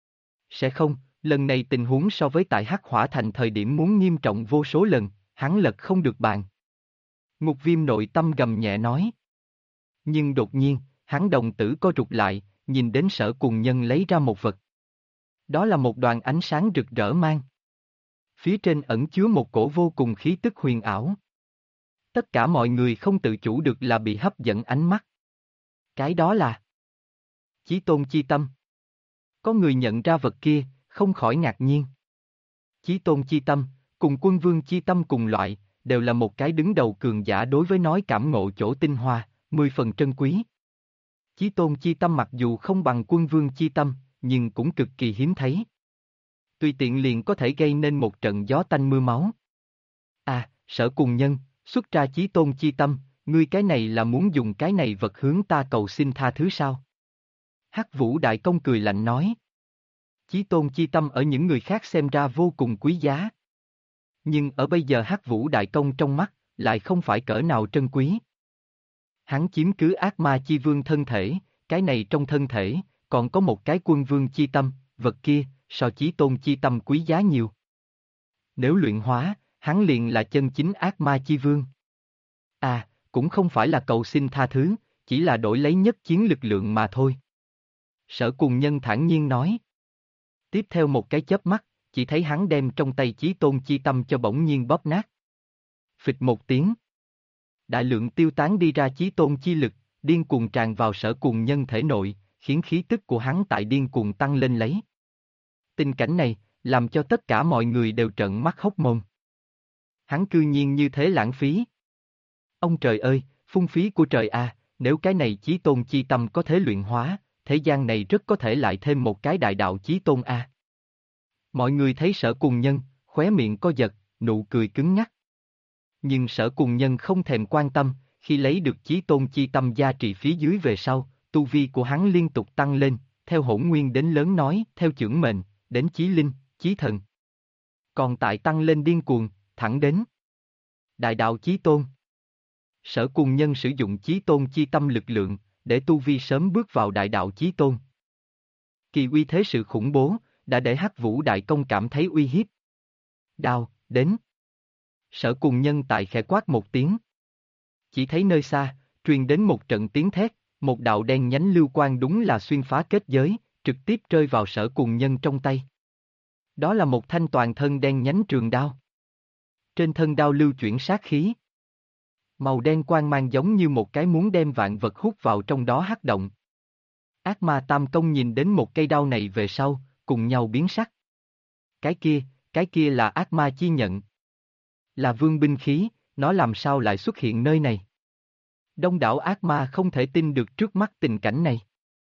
Sẽ không, lần này tình huống so với tại Hắc Hỏa Thành thời điểm muốn nghiêm trọng vô số lần, hắn lật không được bàn. Ngục Viêm nội tâm gầm nhẹ nói. Nhưng đột nhiên, hắn đồng tử co rụt lại, nhìn đến Sở Cùng Nhân lấy ra một vật. Đó là một đoàn ánh sáng rực rỡ mang. Phía trên ẩn chứa một cổ vô cùng khí tức huyền ảo. Tất cả mọi người không tự chủ được là bị hấp dẫn ánh mắt. Cái đó là Chí Tôn chi tâm. Có người nhận ra vật kia, không khỏi ngạc nhiên. Chí Tôn chi tâm, cùng Quân Vương chi tâm cùng loại, đều là một cái đứng đầu cường giả đối với nói cảm ngộ chỗ tinh hoa, 10 phần trân quý. Chí Tôn chi tâm mặc dù không bằng Quân Vương chi tâm, nhưng cũng cực kỳ hiếm thấy. Tùy tiện liền có thể gây nên một trận gió tanh mưa máu. À, Sở Cùng Nhân, xuất ra Chí Tôn chi tâm, ngươi cái này là muốn dùng cái này vật hướng ta cầu xin tha thứ sao? Hắc Vũ Đại Công cười lạnh nói. Chí Tôn chi tâm ở những người khác xem ra vô cùng quý giá. Nhưng ở bây giờ Hắc Vũ Đại Công trong mắt, lại không phải cỡ nào trân quý. Hắn chiếm cứ ác ma chi vương thân thể, cái này trong thân thể, còn có một cái Quân Vương chi tâm, vật kia, so Chí Tôn chi tâm quý giá nhiều. Nếu luyện hóa, hắn liền là chân chính ác ma chi vương. À, cũng không phải là cầu xin tha thứ, chỉ là đổi lấy nhất chiến lực lượng mà thôi. Sở Cùng Nhân thản nhiên nói. Tiếp theo một cái chớp mắt, chỉ thấy hắn đem trong tay Chí Tôn chi tâm cho bỗng nhiên bóp nát. Phịch một tiếng. Đại lượng tiêu tán đi ra Chí Tôn chi lực, điên cuồng tràn vào Sở Cùng Nhân thể nội, khiến khí tức của hắn tại điên cuồng tăng lên lấy. Tình cảnh này, làm cho tất cả mọi người đều trợn mắt hốc mồm. Hắn cư nhiên như thế lãng phí. Ông trời ơi, phung phí của trời a, nếu cái này Chí Tôn chi tâm có thể luyện hóa, thế gian này rất có thể lại thêm một cái đại đạo chí tôn a. Mọi người thấy Sở Cùng Nhân, khóe miệng co giật, nụ cười cứng ngắc. Nhưng Sở Cùng Nhân không thèm quan tâm, khi lấy được chí tôn chi tâm gia trị phía dưới về sau, tu vi của hắn liên tục tăng lên, theo hỗn nguyên đến lớn nói, theo chưởng mệnh, đến chí linh, chí thần. Còn tại tăng lên điên cuồng, thẳng đến đại đạo chí tôn. Sở Cùng Nhân sử dụng chí tôn chi tâm lực lượng, để tu vi sớm bước vào đại đạo chí tôn. Kỳ uy thế sự khủng bố, đã để Hắc Vũ Đại Công cảm thấy uy hiếp. Đao, đến. Sở Cùng Nhân tại khẽ quát một tiếng. Chỉ thấy nơi xa, truyền đến một trận tiếng thét, một đạo đen nhánh lưu quang đúng là xuyên phá kết giới, trực tiếp rơi vào Sở Cùng Nhân trong tay. Đó là một thanh toàn thân đen nhánh trường đao. Trên thân đao lưu chuyển sát khí. Màu đen quang mang giống như một cái muốn đem vạn vật hút vào trong đó hắc động. Ác ma Tam Công nhìn đến một cây đao này về sau, cùng nhau biến sắc. Cái kia là ác ma chi nhận. Là vương binh khí, nó làm sao lại xuất hiện nơi này? Đông đảo ác ma không thể tin được trước mắt tình cảnh này.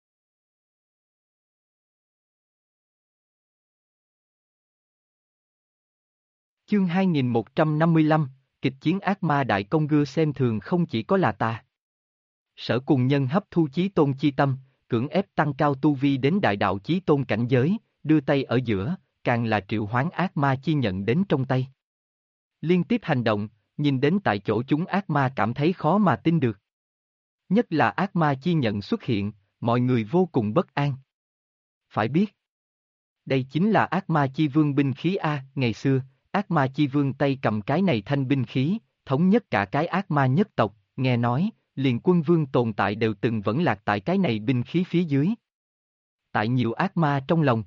Chương 2155, kịch chiến ác ma đại công gưa xem thường không chỉ có là ta. Sở Cùng Nhân hấp thu chí tôn chi tâm, cưỡng ép tăng cao tu vi đến đại đạo chí tôn cảnh giới, đưa tay ở giữa, càng là triệu hoán ác ma chi nhận đến trong tay. Liên tiếp hành động, nhìn đến tại chỗ chúng ác ma cảm thấy khó mà tin được. Nhất là ác ma chi nhận xuất hiện, mọi người vô cùng bất an. Phải biết, đây chính là ác ma chi vương binh khí A, ngày xưa, ác ma chi vương tay cầm cái này thanh binh khí, thống nhất cả cái ác ma nhất tộc, nghe nói, liền quân vương tồn tại đều từng vẫn lạc tại cái này binh khí phía dưới. Tại nhiều ác ma trong lòng.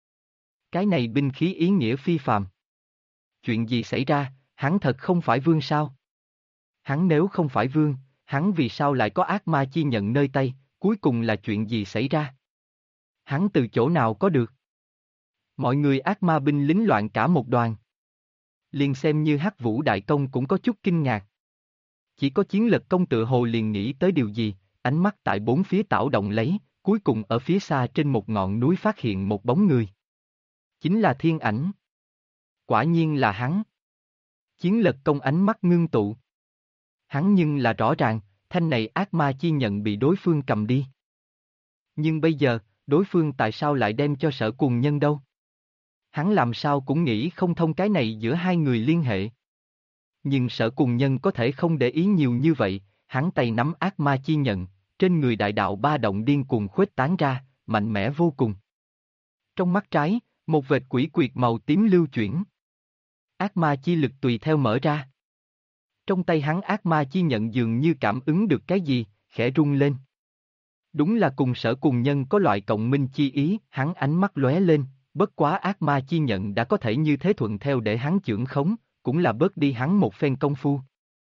Cái này binh khí ý nghĩa phi phàm. Chuyện gì xảy ra, hắn thật không phải vương sao? Hắn nếu không phải vương, hắn vì sao lại có ác ma chi nhận nơi tay, cuối cùng là chuyện gì xảy ra? Hắn từ chỗ nào có được? Mọi người ác ma binh lính loạn cả một đoàn. Liền xem như Hắc Vũ Đại Công cũng có chút kinh ngạc. Chỉ có Chiến Lật Công tự hồ liền nghĩ tới điều gì, ánh mắt tại bốn phía tảo động lấy, cuối cùng ở phía xa trên một ngọn núi phát hiện một bóng người. Chính là Thiên Ảnh. Quả nhiên là hắn. Chiến Lật Công ánh mắt ngưng tụ. Hắn nhưng là rõ ràng, thanh này ác ma chi nhận bị đối phương cầm đi. Nhưng bây giờ, đối phương tại sao lại đem cho Sở Cùng Nhân đâu? Hắn làm sao cũng nghĩ không thông cái này giữa hai người liên hệ. Nhưng Sở Cùng Nhân có thể không để ý nhiều như vậy, hắn tay nắm ác ma chi nhận, trên người đại đạo ba động điên cuồng khuếch tán ra, mạnh mẽ vô cùng. Trong mắt trái, một vệt quỷ quyệt màu tím lưu chuyển. Ác ma chi lực tùy theo mở ra. Trong tay hắn ác ma chi nhận dường như cảm ứng được cái gì, khẽ rung lên. Đúng là cùng Sở Cùng Nhân có loại cộng minh chi ý, hắn ánh mắt lóe lên, bất quá ác ma chi nhận đã có thể như thế thuận theo để hắn chưởng khống, cũng là bớt đi hắn một phen công phu.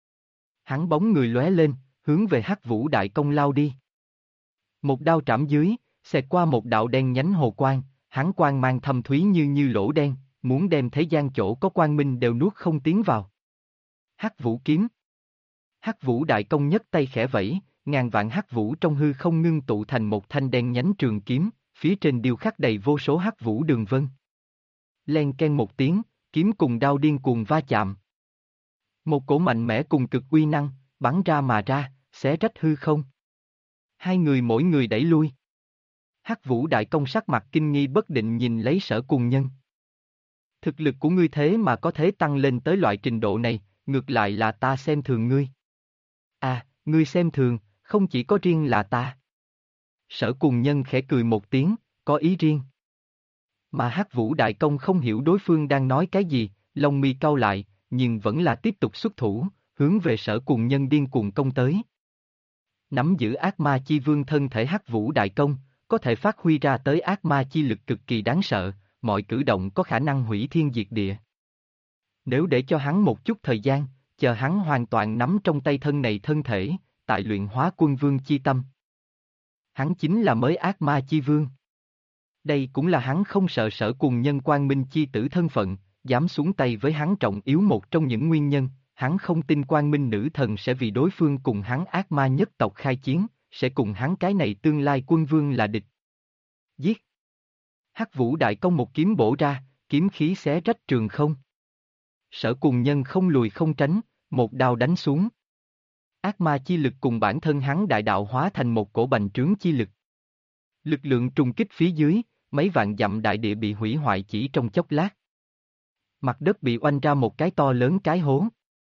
Hắn bóng người lóe lên, hướng về Hắc Vũ Đại Công lao đi. Một đao trảm dưới, xẹt qua một đạo đen nhánh hồ quang, hắn quang mang thâm thúy như lỗ đen, muốn đem thế gian chỗ có quang minh đều nuốt không tiến vào. Hắc Vũ kiếm. Hắc Vũ Đại Công nhấc tay khẽ vẫy, ngàn vạn hắc vũ trong hư không ngưng tụ thành một thanh đen nhánh trường kiếm, phía trên điêu khắc đầy vô số hắc vũ đường vân. Len ken một tiếng, kiếm cùng đao điên cuồng va chạm. Một cổ mạnh mẽ cùng cực uy năng, bắn ra mà ra, xé rách hư không. Hai người mỗi người đẩy lui. Hắc Vũ Đại Công sắc mặt kinh nghi bất định nhìn lấy Sở Cùng Nhân. Thực lực của ngươi thế mà có thể tăng lên tới loại trình độ này, ngược lại là ta xem thường ngươi. À, ngươi xem thường, không chỉ có riêng là ta. Sở Cùng Nhân khẽ cười một tiếng, có ý riêng. Mà Hắc Vũ Đại Công không hiểu đối phương đang nói cái gì, lông mi cau lại, nhưng vẫn là tiếp tục xuất thủ, hướng về Sở Cùng Nhân điên cuồng công tới. Nắm giữ ác ma chi vương thân thể Hắc Vũ Đại Công, có thể phát huy ra tới ác ma chi lực cực kỳ đáng sợ, mọi cử động có khả năng hủy thiên diệt địa. Nếu để cho hắn một chút thời gian, chờ hắn hoàn toàn nắm trong tay thân này thân thể, tại luyện hóa quân vương chi tâm. Hắn chính là mới ác ma chi vương. Đây cũng là hắn không sợ Sở Cùng Nhân quang minh chi tử thân phận, dám xuống tay với hắn trọng yếu một trong những nguyên nhân, hắn không tin quang minh nữ thần sẽ vì đối phương cùng hắn ác ma nhất tộc khai chiến, sẽ cùng hắn cái này tương lai quân vương là địch, Giết! Hắc Vũ Đại Công một kiếm bổ ra, kiếm khí xé rách trường không. Sở Cùng Nhân không lùi không tránh, một đao đánh xuống. Ác ma chi lực cùng bản thân hắn đại đạo hóa thành một cổ bành trướng chi lực. Lực lượng trùng kích phía dưới, mấy vạn dặm đại địa bị hủy hoại chỉ trong chốc lát. Mặt đất bị oanh ra một cái to lớn cái hố.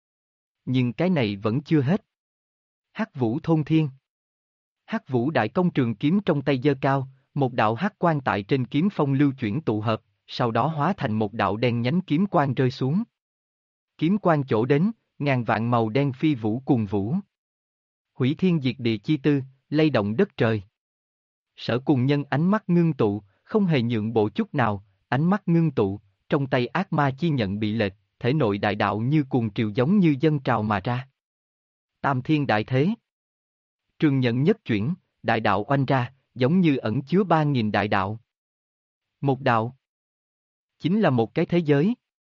Nhưng cái này vẫn chưa hết. Hắc Vũ Thôn Thiên. Hắc Vũ Đại Công trường kiếm trong tay giơ cao, một đạo hắc quang tại trên kiếm phong lưu chuyển tụ hợp, sau đó hóa thành một đạo đen nhánh kiếm quang rơi xuống. Kiếm quang chỗ đến, ngàn vạn màu đen phi vũ cuồng vũ. Hủy thiên diệt địa chi tư, lay động đất trời. Sở Cùng Nhân ánh mắt ngưng tụ, không hề nhượng bộ chút nào, ánh mắt ngưng tụ, trong tay ác ma chi nhận bị lệch, thể nội đại đạo như cuồng triều giống như dâng trào mà ra. Tam thiên đại thế. Trường nhận nhất chuyển, đại đạo oanh ra, giống như ẩn chứa 3.000 đại đạo. Một đạo chính là một cái thế giới.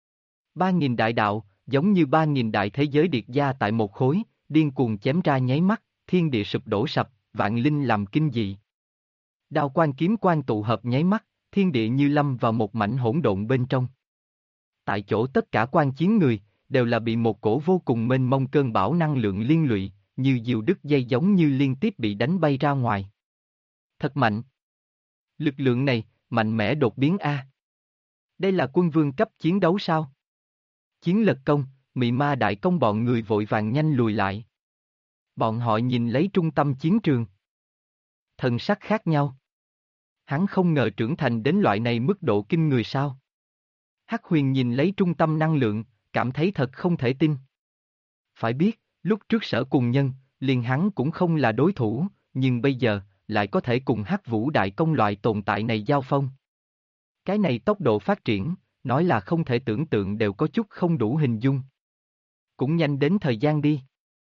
3.000 đại đạo, giống như 3.000 đại thế giới điệt gia tại một khối, điên cuồng chém ra nháy mắt, thiên địa sụp đổ sập, vạn linh làm kinh dị. Đao quang kiếm quang tụ hợp nháy mắt, thiên địa như lâm vào một mảnh hỗn độn bên trong. Tại chỗ tất cả quan chiến người, đều là bị một cổ vô cùng mênh mông cơn bão năng lượng liên lụy, như diều đứt dây giống như liên tiếp bị đánh bay ra ngoài. Thật mạnh. Lực lượng này, mạnh mẽ đột biến A. Đây là quân vương cấp chiến đấu sao? Chiến lật công, mị ma đại công bọn người vội vàng nhanh lùi lại. Bọn họ nhìn lấy trung tâm chiến trường. Thần sắc khác nhau. Hắn không ngờ trưởng thành đến loại này mức độ kinh người sao. Hắc Huyền nhìn lấy trung tâm năng lượng, cảm thấy thật không thể tin. Phải biết, lúc trước Sở Cùng Nhân, liền hắn cũng không là đối thủ, nhưng bây giờ, lại có thể cùng Hắc Vũ Đại Công loại tồn tại này giao phong. Cái này tốc độ phát triển, nói là không thể tưởng tượng đều có chút không đủ hình dung. Cũng nhanh đến thời gian đi.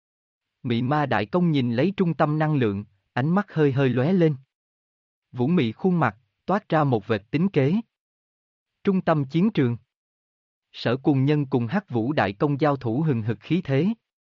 Mị ma đại công nhìn lấy trung tâm năng lượng, ánh mắt hơi hơi lóe lên. Vũ mị khuôn mặt, toát ra một vệt tính kế. Trung tâm chiến trường. Sở Cùng Nhân cùng Hắc Vũ Đại Công giao thủ hừng hực khí thế.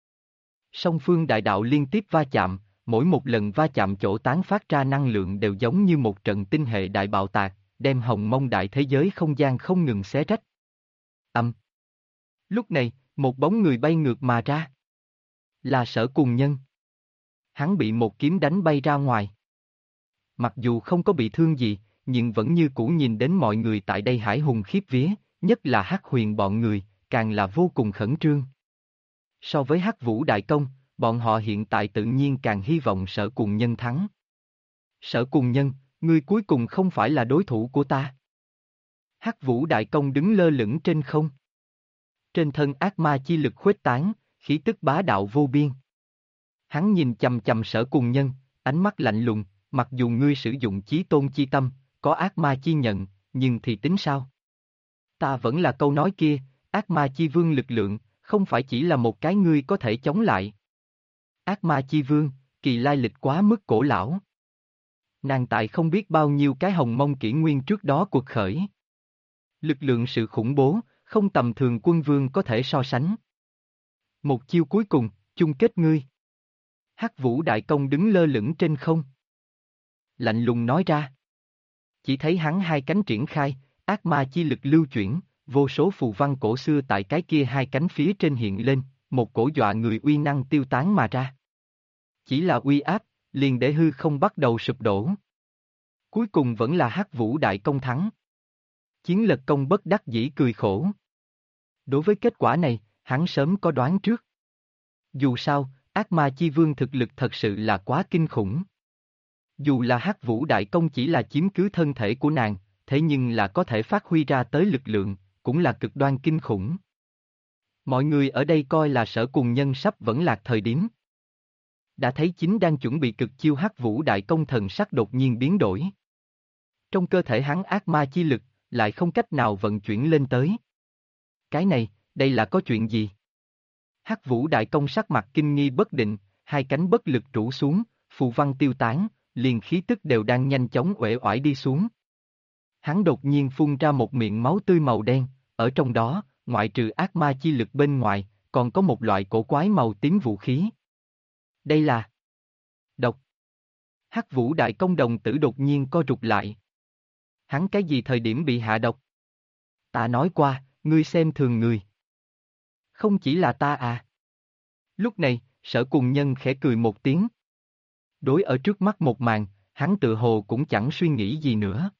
Song phương đại đạo liên tiếp va chạm, mỗi một lần va chạm chỗ tán phát ra năng lượng đều giống như một trận tinh hệ đại bạo tạc, đem hồng mông đại thế giới không gian không ngừng xé rách. Âm. Lúc này, một bóng người bay ngược mà ra. Là Sở Cùng Nhân. Hắn bị một kiếm đánh bay ra ngoài. Mặc dù không có bị thương gì, nhưng vẫn như cũ nhìn đến mọi người tại đây hải hùng khiếp vía, nhất là Hắc Huyền bọn người, càng là vô cùng khẩn trương. So với Hắc Vũ Đại Công, bọn họ hiện tại tự nhiên càng hy vọng Sở Cùng Nhân thắng. Sở Cùng Nhân, ngươi cuối cùng không phải là đối thủ của ta. Hắc Vũ Đại Công đứng lơ lửng trên không. Trên thân ác ma chi lực khuếch tán, khí tức bá đạo vô biên. Hắn nhìn chằm chằm Sở Cùng Nhân, ánh mắt lạnh lùng, mặc dù ngươi sử dụng chí tôn chi tâm, có ác ma chi nhận, nhưng thì tính sao? Ta vẫn là câu nói kia, ác ma chi vương lực lượng, không phải chỉ là một cái ngươi có thể chống lại. Ác ma chi vương, kỳ lai lịch quá mức cổ lão. Nàng tại không biết bao nhiêu cái hồng mông kỷ nguyên trước đó cuộc khởi. Lực lượng sự khủng bố, không tầm thường quân vương có thể so sánh. Một chiêu cuối cùng, chung kết ngươi. Hắc Vũ Đại Công đứng lơ lửng trên không. Lạnh lùng nói ra. Chỉ thấy hắn hai cánh triển khai, ác ma chi lực lưu chuyển, vô số phù văn cổ xưa tại cái kia hai cánh phía trên hiện lên, một cổ dọa người uy năng tiêu tán mà ra. Chỉ là uy áp, liền để hư không bắt đầu sụp đổ. Cuối cùng vẫn là Hắc Vũ Đại Công thắng. Chiến Lật Công bất đắc dĩ cười khổ. Đối với kết quả này, hắn sớm có đoán trước. Dù sao, ác ma chi vương thực lực thật sự là quá kinh khủng. Dù là Hắc Vũ Đại Công chỉ là chiếm cứ thân thể của nàng, thế nhưng là có thể phát huy ra tới lực lượng, cũng là cực đoan kinh khủng. Mọi người ở đây coi là Sở Cùng Nhân sắp vẫn lạc thời điểm. Đã thấy chính đang chuẩn bị cực chiêu Hắc Vũ Đại Công thần sắc đột nhiên biến đổi. Trong cơ thể hắn ác ma chi lực, lại không cách nào vận chuyển lên tới. Cái này, đây là có chuyện gì? Hắc Vũ Đại Công sắc mặt kinh nghi bất định, hai cánh bất lực rũ xuống, phù văn tiêu tán, liền khí tức đều đang nhanh chóng uể oải đi xuống. Hắn đột nhiên phun ra một miệng máu tươi màu đen, ở trong đó, ngoại trừ ác ma chi lực bên ngoài, còn có một loại cổ quái màu tím vũ khí. Đây là độc. Hắc Vũ Đại Công đồng tử đột nhiên co rụt lại. Hắn cái gì thời điểm bị hạ độc? Ta nói qua, ngươi xem thường người. Không chỉ là ta à. Lúc này, Sở Cùng Nhân khẽ cười một tiếng. Đối ở trước mắt một màn, hắn tự hồ cũng chẳng suy nghĩ gì nữa.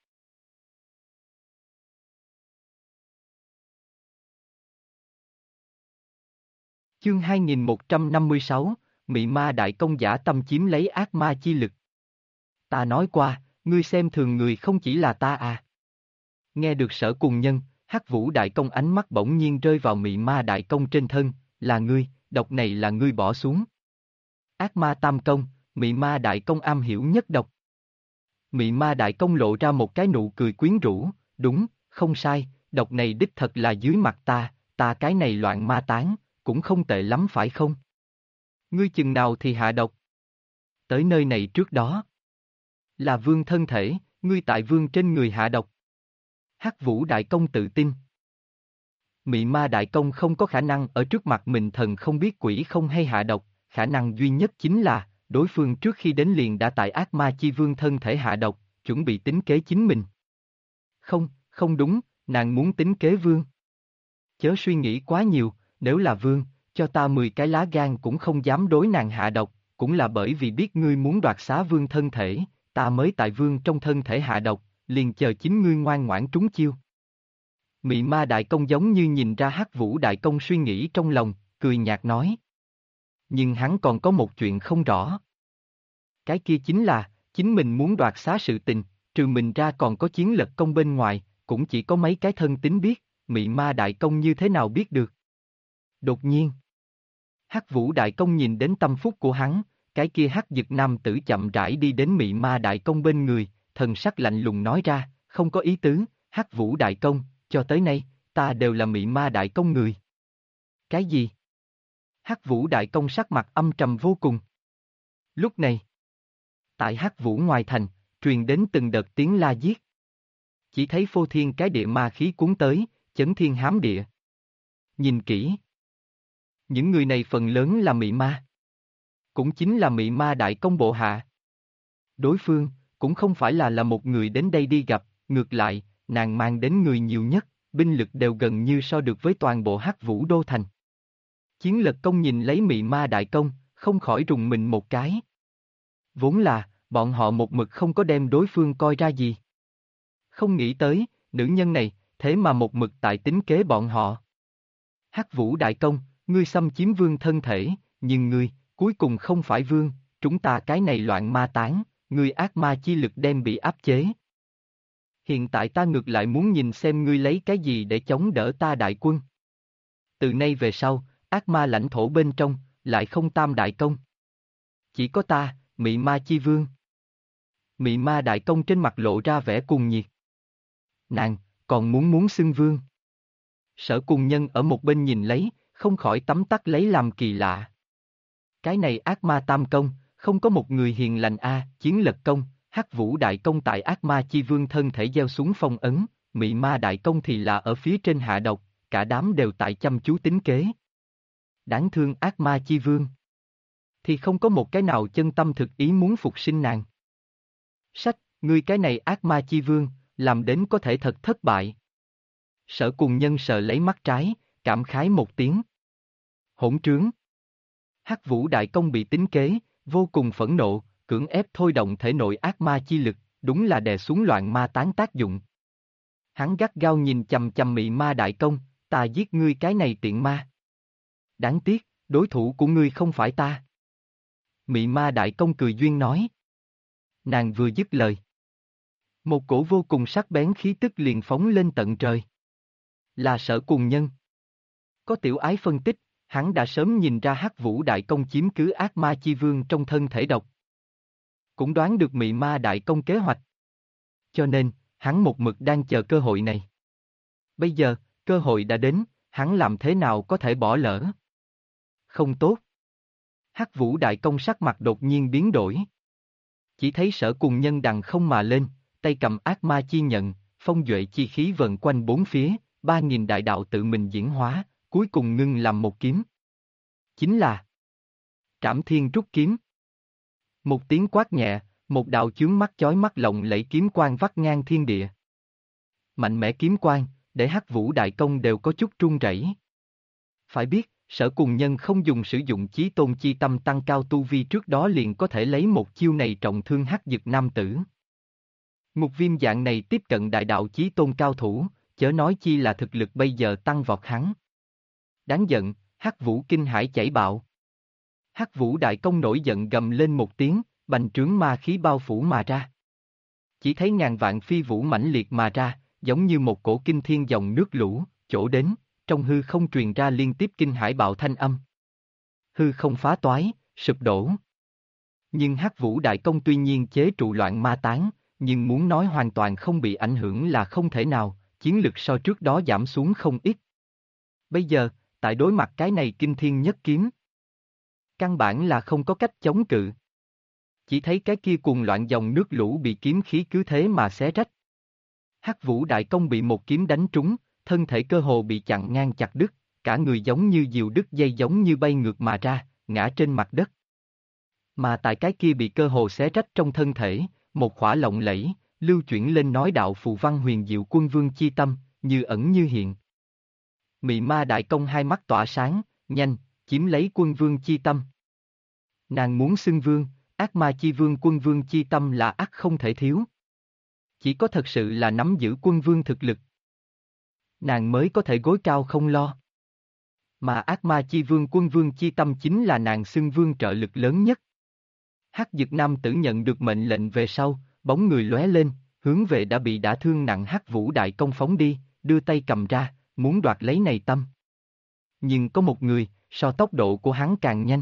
Chương 2156, Mị Ma Đại Công giả tâm chiếm lấy ác ma chi lực. Ta nói qua, ngươi xem thường người không chỉ là ta à. Nghe được Sở Cùng Nhân, Hắc Vũ Đại Công ánh mắt bỗng nhiên rơi vào Mị Ma Đại Công trên thân, là ngươi, độc này là ngươi bỏ xuống. Ác ma tam công, Mị Ma Đại Công am hiểu nhất độc. Mị Ma Đại Công lộ ra một cái nụ cười quyến rũ, đúng, không sai, độc này đích thật là dưới mặt ta cái này loạn ma tán, cũng không tệ lắm phải không? Ngươi chừng nào thì hạ độc? Tới nơi này trước đó. Là vương thân thể, ngươi tại vương trên người hạ độc. Hắc Vũ Đại Công tự tin. Mị Ma Đại Công không có khả năng ở trước mặt mình thần không biết quỷ không hay hạ độc, khả năng duy nhất chính là, đối phương trước khi đến liền đã tại ác ma chi vương thân thể hạ độc, chuẩn bị tính kế chính mình. Không, không đúng, nàng muốn tính kế vương. Chớ suy nghĩ quá nhiều, nếu là vương, cho ta 10 cái lá gan cũng không dám đối nàng hạ độc, cũng là bởi vì biết ngươi muốn đoạt xá vương thân thể, ta mới tại vương trong thân thể hạ độc, liền chờ chính ngươi ngoan ngoãn trúng chiêu. Mị Ma Đại Công giống như nhìn ra Hắc Vũ Đại Công suy nghĩ trong lòng, cười nhạt nói. Nhưng hắn còn có một chuyện không rõ. Cái kia chính là, chính mình muốn đoạt xá sự tình, trừ mình ra còn có chiến lật công bên ngoài, cũng chỉ có mấy cái thân tín biết, Mị Ma Đại Công như thế nào biết được. Đột nhiên, Hắc Vũ Đại Công nhìn đến tâm phúc của hắn, cái kia Hắc Dực nam tử chậm rãi đi đến Mị Ma Đại Công bên người, thần sắc lạnh lùng nói ra, không có ý tứ, Hắc Vũ Đại Công, cho tới nay, ta đều là Mị Ma Đại Công người. Cái gì? Hắc Vũ Đại Công sắc mặt âm trầm vô cùng. Lúc này, tại Hắc Vũ ngoài thành, truyền đến từng đợt tiếng la giết. Chỉ thấy phô thiên cái địa ma khí cuốn tới, chấn thiên hám địa. Nhìn kỹ. Những người này phần lớn là mị ma. Cũng chính là Mị Ma Đại Công bộ hạ. Đối phương, cũng không phải là một người đến đây đi gặp, ngược lại, nàng mang đến người nhiều nhất, binh lực đều gần như so được với toàn bộ Hắc Vũ Đô Thành. Chiến Lật Công nhìn lấy Mị Ma Đại Công, không khỏi rùng mình một cái. Vốn là, bọn họ một mực không có đem đối phương coi ra gì. Không nghĩ tới, nữ nhân này, thế mà một mực tại tính kế bọn họ. Hắc Vũ Đại Công, ngươi xâm chiếm vương thân thể, nhưng ngươi, cuối cùng không phải vương, chúng ta cái này loạn ma tán, ngươi ác ma chi lực đem bị áp chế. Hiện tại ta ngược lại muốn nhìn xem ngươi lấy cái gì để chống đỡ ta đại quân. Từ nay về sau, ác ma lãnh thổ bên trong, lại không tam đại công. Chỉ có ta, Mị Ma chi vương. Mị Ma Đại Công trên mặt lộ ra vẻ cuồng nhiệt. Nàng, còn muốn xưng vương. Sở Cùng Nhân ở một bên nhìn lấy, không khỏi tấm tắc lấy làm kỳ lạ. Cái này ác ma tam công, không có một người hiền lành Chiến Lật Công, Hắc Vũ Đại Công tại ác ma chi vương thân thể gieo xuống phong ấn, Mị Ma Đại Công thì là ở phía trên hạ độc, cả đám đều tại chăm chú tính kế. Đáng thương ác ma chi vương. Thì không có một cái nào chân tâm thực ý muốn phục sinh nàng. Sách, ngươi cái này ác ma chi vương, làm đến có thể thật thất bại. Sở Cùng Nhân sờ lấy mắt trái, cảm khái một tiếng. Hỗn trướng. Hắc Vũ Đại Công bị tính kế, vô cùng phẫn nộ, cưỡng ép thôi động thể nội ác ma chi lực, đúng là đè xuống loạn ma tán tác dụng. Hắn gắt gao nhìn chằm chằm Mị Ma Đại Công, ta giết ngươi cái này tiện ma. Đáng tiếc, đối thủ của ngươi không phải ta. Mị Ma Đại Công cười duyên nói. Nàng vừa dứt lời. Một cổ vô cùng sắc bén khí tức liền phóng lên tận trời. Là Sở Cùng Nhân. Có tiểu ái phân tích, hắn đã sớm nhìn ra Hắc Vũ Đại Công chiếm cứ ác ma chi vương trong thân thể độc. Cũng đoán được Mị Ma Đại Công kế hoạch. Cho nên, hắn một mực đang chờ cơ hội này. Bây giờ, cơ hội đã đến, hắn làm thế nào có thể bỏ lỡ? Không tốt. Hắc Vũ Đại Công sắc mặt đột nhiên biến đổi. Chỉ thấy Sở Cùng Nhân đằng không mà lên, tay cầm ác ma chi nhận, phong duệ chi khí vần quanh bốn phía, 3.000 đại đạo tự mình diễn hóa, cuối cùng ngưng làm một kiếm. Chính là Trảm Thiên rút kiếm. Một tiếng quát nhẹ, một đạo chướng mắt chói mắt lộng lẫy kiếm quang vắt ngang thiên địa. mạnh mẽ kiếm quang, để Hắc Vũ Đại Công đều có chút run rẩy. Phải biết, Sở Cùng Nhân không dùng sử dụng chí tôn chi tâm tăng cao tu vi trước đó liền có thể lấy một chiêu này trọng thương Hắc Dực nam tử. Ngục Viêm dạng này tiếp cận đại đạo chí tôn cao thủ, chớ nói chi là thực lực bây giờ tăng vọt hắn. Đáng giận, Hắc Vũ kinh hải chảy bạo. Hắc Vũ Đại Công nổi giận gầm lên một tiếng, bành trướng ma khí bao phủ mà ra. Chỉ thấy ngàn vạn phi vũ mãnh liệt mà ra, giống như một cổ kinh thiên dòng nước lũ, chỗ đến, trong hư không truyền ra liên tiếp kinh hải bạo thanh âm. Hư không phá toái, sụp đổ. Nhưng Hắc Vũ Đại Công tuy nhiên chế trụ loạn ma tán, nhưng muốn nói hoàn toàn không bị ảnh hưởng là không thể nào, chiến lực so trước đó giảm xuống không ít. Bây giờ, tại đối mặt cái này kinh thiên nhất kiếm, căn bản là không có cách chống cự. Chỉ thấy cái kia cuồng loạn dòng nước lũ bị kiếm khí cứ thế mà xé rách. Hắc Vũ Đại Công bị một kiếm đánh trúng, thân thể cơ hồ bị chặn ngang chặt đứt, cả người giống như diều đứt dây giống như bay ngược mà ra, ngã trên mặt đất. Mà tại cái kia bị cơ hồ xé rách trong thân thể, một khỏa lộng lẫy, lưu chuyển lên nói đạo phù văn huyền diệu quân vương chi tâm, như ẩn như hiện. Mị Ma Đại Công hai mắt tỏa sáng, nhanh, chiếm lấy quân vương chi tâm. Nàng muốn xưng vương, ác ma chi vương quân vương chi tâm là ắt không thể thiếu. Chỉ có thật sự là nắm giữ quân vương thực lực, nàng mới có thể gối cao không lo. Mà ác ma chi vương quân vương chi tâm chính là nàng xưng vương trợ lực lớn nhất. Hắc Dực nam tử nhận được mệnh lệnh về sau, bóng người lóe lên, hướng về đã bị đả thương nặng Hắc Vũ Đại Công phóng đi, đưa tay cầm ra, muốn đoạt lấy này tâm. Nhưng có một người, so tốc độ của hắn càng nhanh.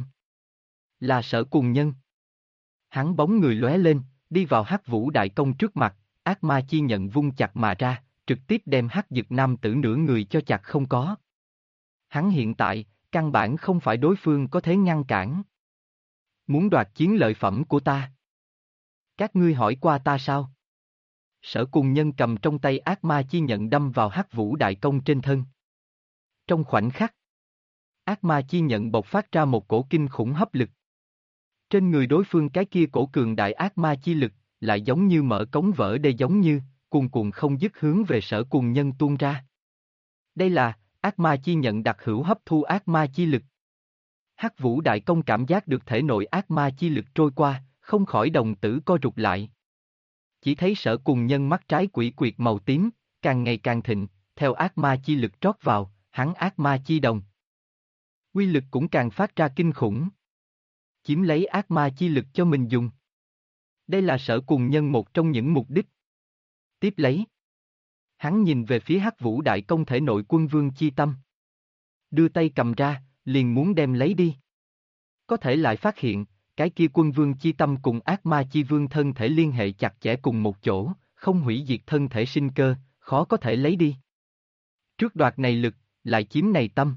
Là Sở Cùng Nhân. Hắn bóng người lóe lên, đi vào Hắc Vũ Đại Công trước mặt, ác ma chi nhận vung chặt mà ra, trực tiếp đem Hắc Dực nam tử nửa người cho chặt không có. Hắn hiện tại, căn bản không phải đối phương có thể ngăn cản. Muốn đoạt chiến lợi phẩm của ta. Các ngươi hỏi qua ta sao? Sở Cùng Nhân cầm trong tay ác ma chi nhận đâm vào Hắc Vũ Đại Công trên thân. Trong khoảnh khắc, ác ma chi nhận bộc phát ra một cổ kinh khủng hấp lực. Trên người đối phương cái kia cổ cường đại ác ma chi lực, lại giống như mở cống vỡ đê giống như, cuồn cuộn không dứt hướng về Sở Cùng Nhân tuôn ra. Đây là, ác ma chi nhận đặc hữu hấp thu ác ma chi lực. Hắc Vũ Đại Công cảm giác được thể nội ác ma chi lực trôi qua, không khỏi đồng tử co rụt lại. Chỉ thấy Sở Cùng Nhân mắt trái quỷ quyệt màu tím, càng ngày càng thịnh, theo ác ma chi lực trót vào, hắn ác ma chi đồng. Quy lực cũng càng phát ra kinh khủng. Chiếm lấy ác ma chi lực cho mình dùng. Đây là Sở Cùng Nhân một trong những mục đích. Tiếp lấy. Hắn nhìn về phía Hắc Vũ Đại Công thể nội quân vương chi tâm. Đưa tay cầm ra, liền muốn đem lấy đi. Có thể lại phát hiện, cái kia quân vương chi tâm cùng ác ma chi vương thân thể liên hệ chặt chẽ cùng một chỗ, không hủy diệt thân thể sinh cơ, khó có thể lấy đi. Trước đoạt này lực, lại chiếm này tâm.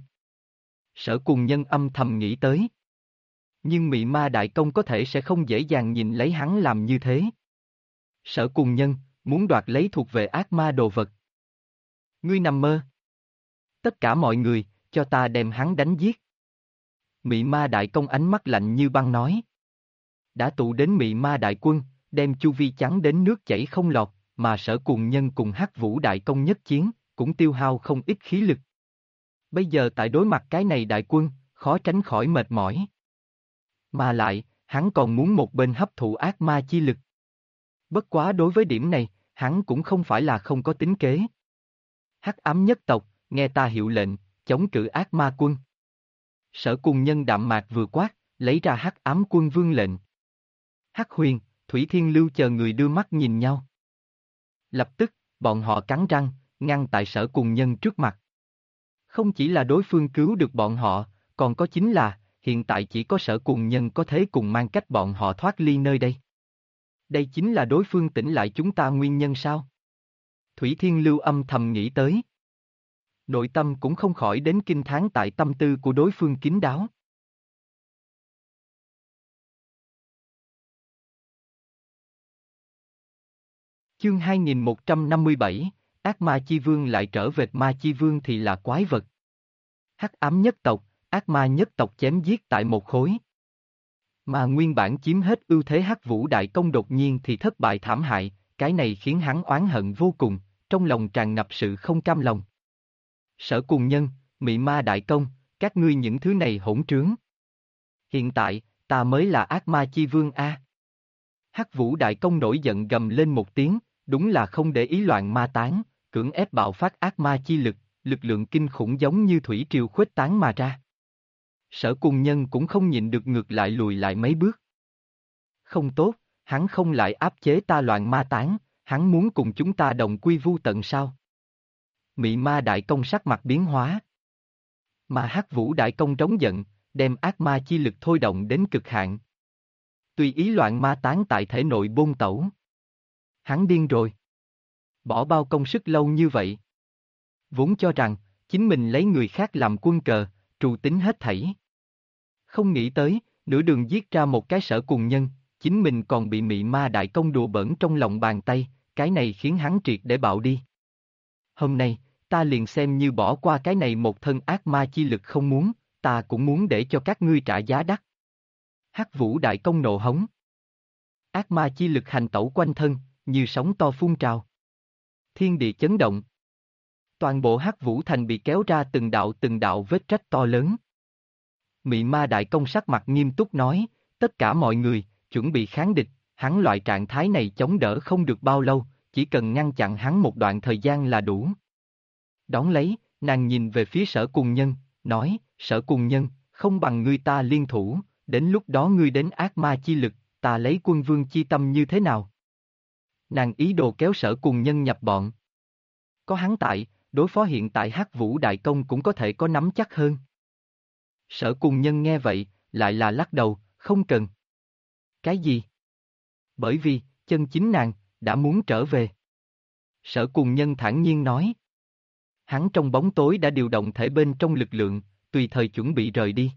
Sở Cùng Nhân âm thầm nghĩ tới. Nhưng Mị Ma Đại Công có thể sẽ không dễ dàng nhìn lấy hắn làm như thế. Sở Cùng Nhân, muốn đoạt lấy thuộc về ác ma đồ vật. Ngươi nằm mơ. Tất cả mọi người, cho ta đem hắn đánh giết. Mị Ma Đại Công ánh mắt lạnh như băng nói. Đã tụ đến Mị Ma Đại Quân, đem chu vi trắng đến nước chảy không lọt, mà Sở Cùng Nhân cùng Hắc Vũ Đại Công nhất chiến, cũng tiêu hao không ít khí lực. Bây giờ tại đối mặt cái này đại quân, khó tránh khỏi mệt mỏi. Mà lại, hắn còn muốn một bên hấp thụ ác ma chi lực. Bất quá đối với điểm này, hắn cũng không phải là không có tính kế. Hắc ám nhất tộc, nghe ta hiệu lệnh, chống cự ác ma quân. Sở Cùng Nhân đạm mạc vừa quát, lấy ra Hắc ám quân vương lệnh. Hắc Huyền, Thủy Thiên Lưu chờ người đưa mắt nhìn nhau. Lập tức, bọn họ cắn răng, ngăn tại Sở Cùng Nhân trước mặt. Không chỉ là đối phương cứu được bọn họ, còn có chính là, hiện tại chỉ có Sở Cùng Nhân có thể cùng mang cách bọn họ thoát ly nơi đây. Đây chính là đối phương tỉnh lại chúng ta nguyên nhân sao? Thủy Thiên Lưu âm thầm nghĩ tới. Nội tâm cũng không khỏi đến kinh thán tại tâm tư của đối phương kín đáo. Chương 2157, ác ma chi vương lại trở về ma chi vương thì là quái vật. Hắc ám nhất tộc, ác ma nhất tộc chém giết tại một khối. Mà nguyên bản chiếm hết ưu thế Hắc Vũ Đại Công đột nhiên thì thất bại thảm hại, cái này khiến hắn oán hận vô cùng, trong lòng tràn ngập sự không cam lòng. Sở Cùng Nhân, Mị Ma Đại Công, các ngươi những thứ này hỗn trướng. Hiện tại, ta mới là ác ma chi vương a. Hắc Vũ Đại Công nổi giận gầm lên một tiếng, đúng là không để ý loạn ma tán, cưỡng ép bạo phát ác ma chi lực, lực lượng kinh khủng giống như thủy triều khuếch tán mà ra. Sở Cùng Nhân cũng không nhịn được ngược lại lùi lại mấy bước. Không tốt, hắn không lại áp chế ta loạn ma tán, hắn muốn cùng chúng ta đồng quy vu tận sao? Mị Ma Đại Công sắc mặt biến hóa. Mà Hắc Vũ Đại Công trống giận, đem ác ma chi lực thôi động đến cực hạn. Tùy ý loạn ma tán tại thể nội bôn tẩu. Hắn điên rồi. Bỏ bao công sức lâu như vậy. Vốn cho rằng, chính mình lấy người khác làm quân cờ, trù tính hết thảy. Không nghĩ tới, nửa đường giết ra một cái Sở Cùng Nhân, chính mình còn bị Mị Ma Đại Công đùa bỡn trong lòng bàn tay, cái này khiến hắn triệt để bạo đi. Hôm nay, ta liền xem như bỏ qua cái này một thân ác ma chi lực không muốn, ta cũng muốn để cho các ngươi trả giá đắt. Hắc Vũ Đại Công nộ hống. Ác ma chi lực hành tẩu quanh thân, như sóng to phun trào. Thiên địa chấn động. Toàn bộ Hắc Vũ Thành bị kéo ra từng đạo vết rách to lớn. Mị Ma Đại Công sắc mặt nghiêm túc nói, tất cả mọi người, chuẩn bị kháng địch, hắn loại trạng thái này chống đỡ không được bao lâu, chỉ cần ngăn chặn hắn một đoạn thời gian là đủ. Đón lấy, nàng nhìn về phía Sở Cùng Nhân, nói, Sở Cùng Nhân, không bằng ngươi ta liên thủ, đến lúc đó ngươi đến ác ma chi lực, ta lấy quân vương chi tâm như thế nào? Nàng ý đồ kéo Sở Cùng Nhân nhập bọn. Có hắn tại, đối phó hiện tại Hắc Vũ Đại Công cũng có thể có nắm chắc hơn. Sở Cùng Nhân nghe vậy, lại là lắc đầu, không cần. Cái gì? Bởi vì, chân chính nàng, đã muốn trở về. Sở Cùng Nhân thản nhiên nói. Hắn trong bóng tối đã điều động thể bên trong lực lượng, tùy thời chuẩn bị rời đi.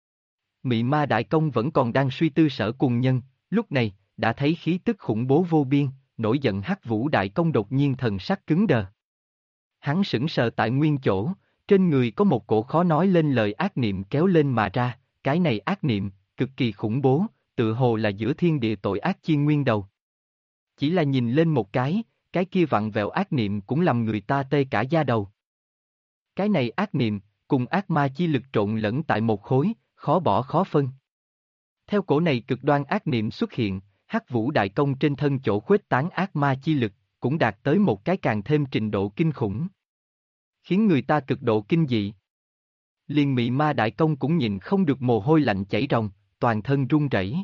Mị Ma Đại Công vẫn còn đang suy tư Sở Cùng Nhân, lúc này, đã thấy khí tức khủng bố vô biên, nổi giận Hắc Vũ Đại Công đột nhiên thần sắc cứng đờ. Hắn sững sờ tại nguyên chỗ, trên người có một cổ khó nói lên lời ác niệm kéo lên mà ra, cái này ác niệm, cực kỳ khủng bố, tự hồ là giữa thiên địa tội ác chi nguyên đầu. Chỉ là nhìn lên một cái kia vặn vẹo ác niệm cũng làm người ta tê cả da đầu. Cái này ác niệm, cùng ác ma chi lực trộn lẫn tại một khối, khó bỏ khó phân. Theo cổ này cực đoan ác niệm xuất hiện, Hắc Vũ Đại Công trên thân chỗ khuếch tán ác ma chi lực, cũng đạt tới một cái càng thêm trình độ kinh khủng. Khiến người ta cực độ kinh dị. Liền Mị Ma Đại Công cũng nhìn không được mồ hôi lạnh chảy ròng, toàn thân run rẩy.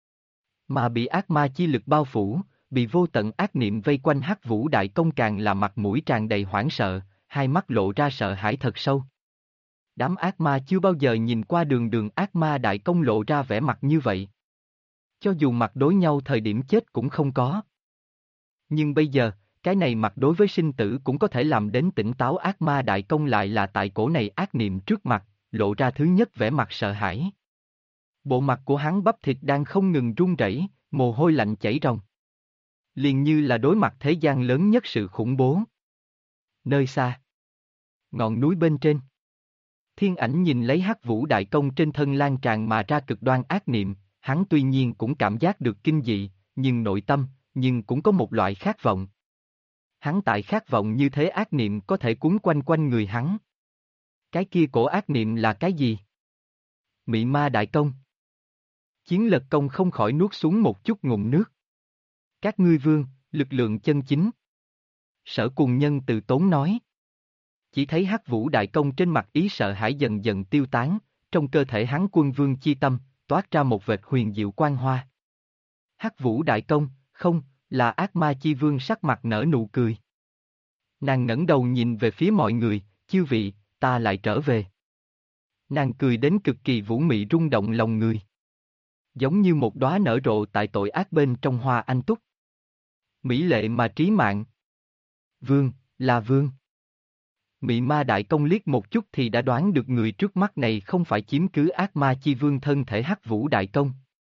Mà bị ác ma chi lực bao phủ, bị vô tận ác niệm vây quanh Hắc Vũ Đại Công càng là mặt mũi tràn đầy hoảng sợ, hai mắt lộ ra sợ hãi thật sâu. Đám ác ma chưa bao giờ nhìn qua đường ác ma Đại Công lộ ra vẻ mặt như vậy. Cho dù mặt đối nhau thời điểm chết cũng không có. Nhưng bây giờ, cái này mặt đối với sinh tử cũng có thể làm đến tỉnh táo ác ma Đại Công lại là tại cổ này ác niệm trước mặt, lộ ra thứ nhất vẻ mặt sợ hãi. Bộ mặt của hắn bắp thịt đang không ngừng run rẩy, mồ hôi lạnh chảy ròng. Liền như là đối mặt thế gian lớn nhất sự khủng bố. Nơi xa, ngọn núi bên trên, Thiên Ảnh nhìn lấy Hắc Vũ Đại Công trên thân lan tràn mà ra cực đoan ác niệm, hắn tuy nhiên cũng cảm giác được kinh dị, nhưng nội tâm, nhưng cũng có một loại khát vọng. Hắn tại khát vọng như thế ác niệm có thể cuốn quanh quanh người hắn. Cái kia cổ ác niệm là cái gì? Mị Ma Đại Công. Chiến Lật Công không khỏi nuốt xuống một chút ngụm nước. Các ngươi vương, lực lượng chân chính. Sở Cùng Nhân từ tốn nói. Chỉ thấy Hắc Vũ Đại Công trên mặt ý sợ hãi dần dần tiêu tán, trong cơ thể hắn quân vương chi tâm, toát ra một vệt huyền diệu quang hoa. Hắc Vũ Đại Công, không, là ác ma chi vương sắc mặt nở nụ cười. Nàng ngẩng đầu nhìn về phía mọi người, chư vị, ta lại trở về. Nàng cười đến cực kỳ vũ mị rung động lòng người. Giống như một đóa nở rộ tại tội ác bên trong hoa anh túc. Mỹ lệ mà trí mạng. Vương, là vương. Mị Ma Đại Công liếc một chút thì đã đoán được người trước mắt này không phải chiếm cứ ác ma chi vương thân thể Hắc Vũ Đại Công,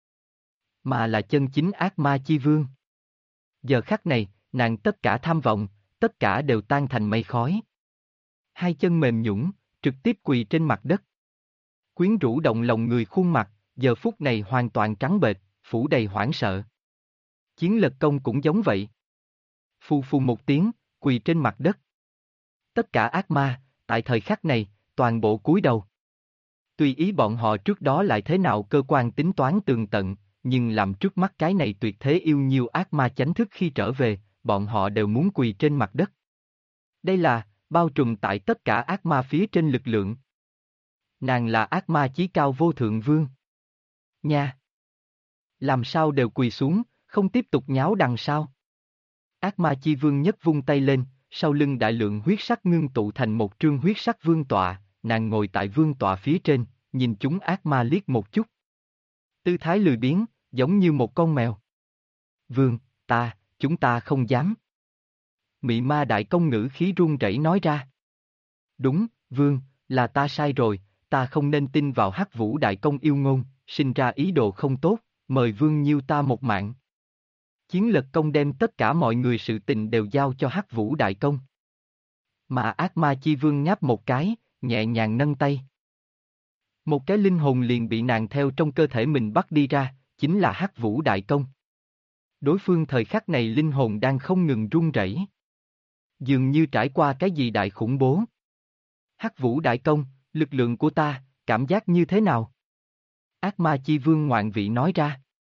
mà là chân chính ác ma chi vương. Giờ khắc này, nàng tất cả tham vọng, tất cả đều tan thành mây khói. Hai chân mềm nhũn, trực tiếp quỳ trên mặt đất. Quyến rũ động lòng người khuôn mặt, giờ phút này hoàn toàn trắng bệch, phủ đầy hoảng sợ. Chiến Lật Công cũng giống vậy. Phù phù một tiếng, quỳ trên mặt đất. Tất cả ác ma, tại thời khắc này, toàn bộ cúi đầu. Tùy ý bọn họ trước đó lại thế nào cơ quan tính toán tường tận, nhưng làm trước mắt cái này tuyệt thế yêu nhiêu ác ma chánh thức khi trở về, bọn họ đều muốn quỳ trên mặt đất. Đây là, bao trùm tại tất cả ác ma phía trên lực lượng. Nàng là ác ma chí cao vô thượng vương. Nha! Làm sao đều quỳ xuống, không tiếp tục nháo đằng sau. Ác ma chi vương nhất vung tay lên, sau lưng đại lượng huyết sắc ngưng tụ thành một trương huyết sắc vương tọa, nàng ngồi tại vương tọa phía trên, nhìn chúng ác ma liếc một chút. Tư thái lười biếng, giống như một con mèo. Vương, chúng ta không dám. Mị ma đại công ngữ khí run rẩy nói ra. Đúng, vương, là ta sai rồi, ta không nên tin vào Hắc Vũ đại công yêu ngôn, sinh ra ý đồ không tốt, mời vương nhiêu ta một mạng. Chiến Lật Công đem tất cả mọi người sự tình đều giao cho Hắc Vũ đại công. Mà ác ma chi vương ngáp một cái, nhẹ nhàng nâng tay. Một cái linh hồn liền bị nàng theo trong cơ thể mình bắt đi ra, chính là Hắc Vũ đại công. Đối phương thời khắc này linh hồn đang không ngừng run rẩy, dường như trải qua cái gì đại khủng bố. Hắc Vũ đại công, lực lượng của ta, cảm giác như thế nào? Ác ma chi vương ngoạn vị nói ra.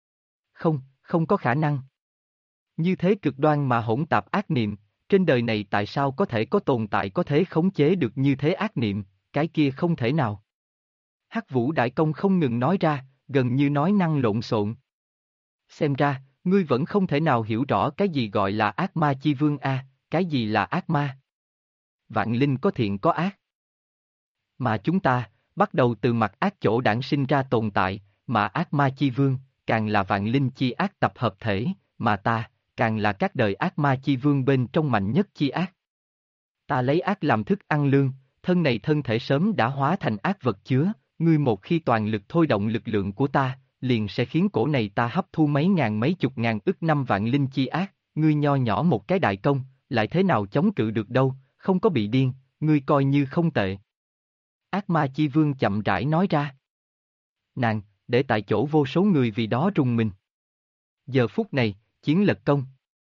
Không có khả năng. Như thế cực đoan mà hỗn tạp ác niệm, trên đời này tại sao có thể có tồn tại có thể khống chế được như thế ác niệm, cái kia không thể nào. Hắc Vũ đại công không ngừng nói ra, gần như nói năng lộn xộn. Xem ra, ngươi vẫn không thể nào hiểu rõ cái gì gọi là ác ma chi vương a, cái gì là ác ma. Vạn linh có thiện có ác. Mà chúng ta, bắt đầu từ mặt ác chỗ đản sinh ra tồn tại, mà ác ma chi vương, càng là vạn linh chi ác tập hợp thể, mà ta, càng là các đời ác ma chi vương bên trong mạnh nhất chi ác. Ta lấy ác làm thức ăn lương, thân này thân thể sớm đã hóa thành ác vật chứa, ngươi một khi toàn lực thôi động lực lượng của ta, liền sẽ khiến cổ này ta hấp thu mấy ngàn mấy chục ngàn ức năm vạn linh chi ác, ngươi nho nhỏ một cái đại công, lại thế nào chống cự được đâu, không có bị điên, ngươi coi như không tệ. Ác ma chi vương chậm rãi nói ra. Nàng, để tại chỗ vô số người vì đó rùng mình. Giờ phút này, Chiến Lật Công.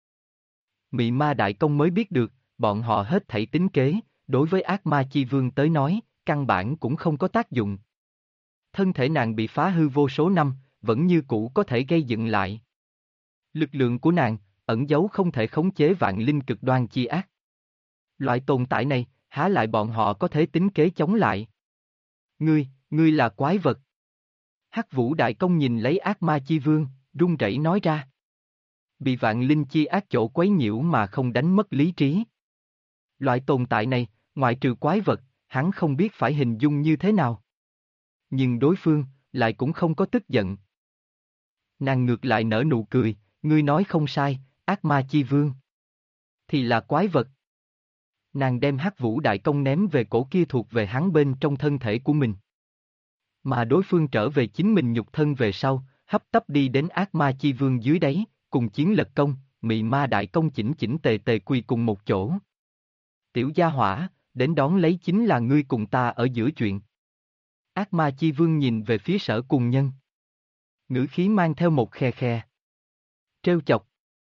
Mị ma đại công mới biết được, bọn họ hết thảy tính kế, đối với ác ma chi vương tới nói, căn bản cũng không có tác dụng. Thân thể nàng bị phá hư vô số năm, vẫn như cũ có thể gây dựng lại. Lực lượng của nàng, ẩn giấu không thể khống chế vạn linh cực đoan chi ác. Loại tồn tại này, há lại bọn họ có thể tính kế chống lại. Ngươi là quái vật. Hắc Vũ đại công nhìn lấy ác ma chi vương, run rẩy nói ra. Bị vạn linh chi ác chỗ quấy nhiễu mà không đánh mất lý trí. Loại tồn tại này, ngoại trừ quái vật, hắn không biết phải hình dung như thế nào. Nhưng đối phương, lại cũng không có tức giận. Nàng ngược lại nở nụ cười, ngươi nói không sai, ác ma chi vương. Thì là quái vật. Nàng đem Hắc Vũ đại công ném về cổ kia thuộc về hắn bên trong thân thể của mình. Mà đối phương trở về chính mình nhục thân về sau, hấp tấp đi đến ác ma chi vương dưới đáy, cùng Chiến Lật Công, mị ma đại công chỉnh chỉnh tề tề quỳ cùng một chỗ. Tiểu gia hỏa, đến đón lấy chính là ngươi cùng ta ở giữa chuyện. Ác ma chi vương nhìn về phía Sở Cùng Nhân. Ngữ khí mang theo một khe khe. Trêu chọc.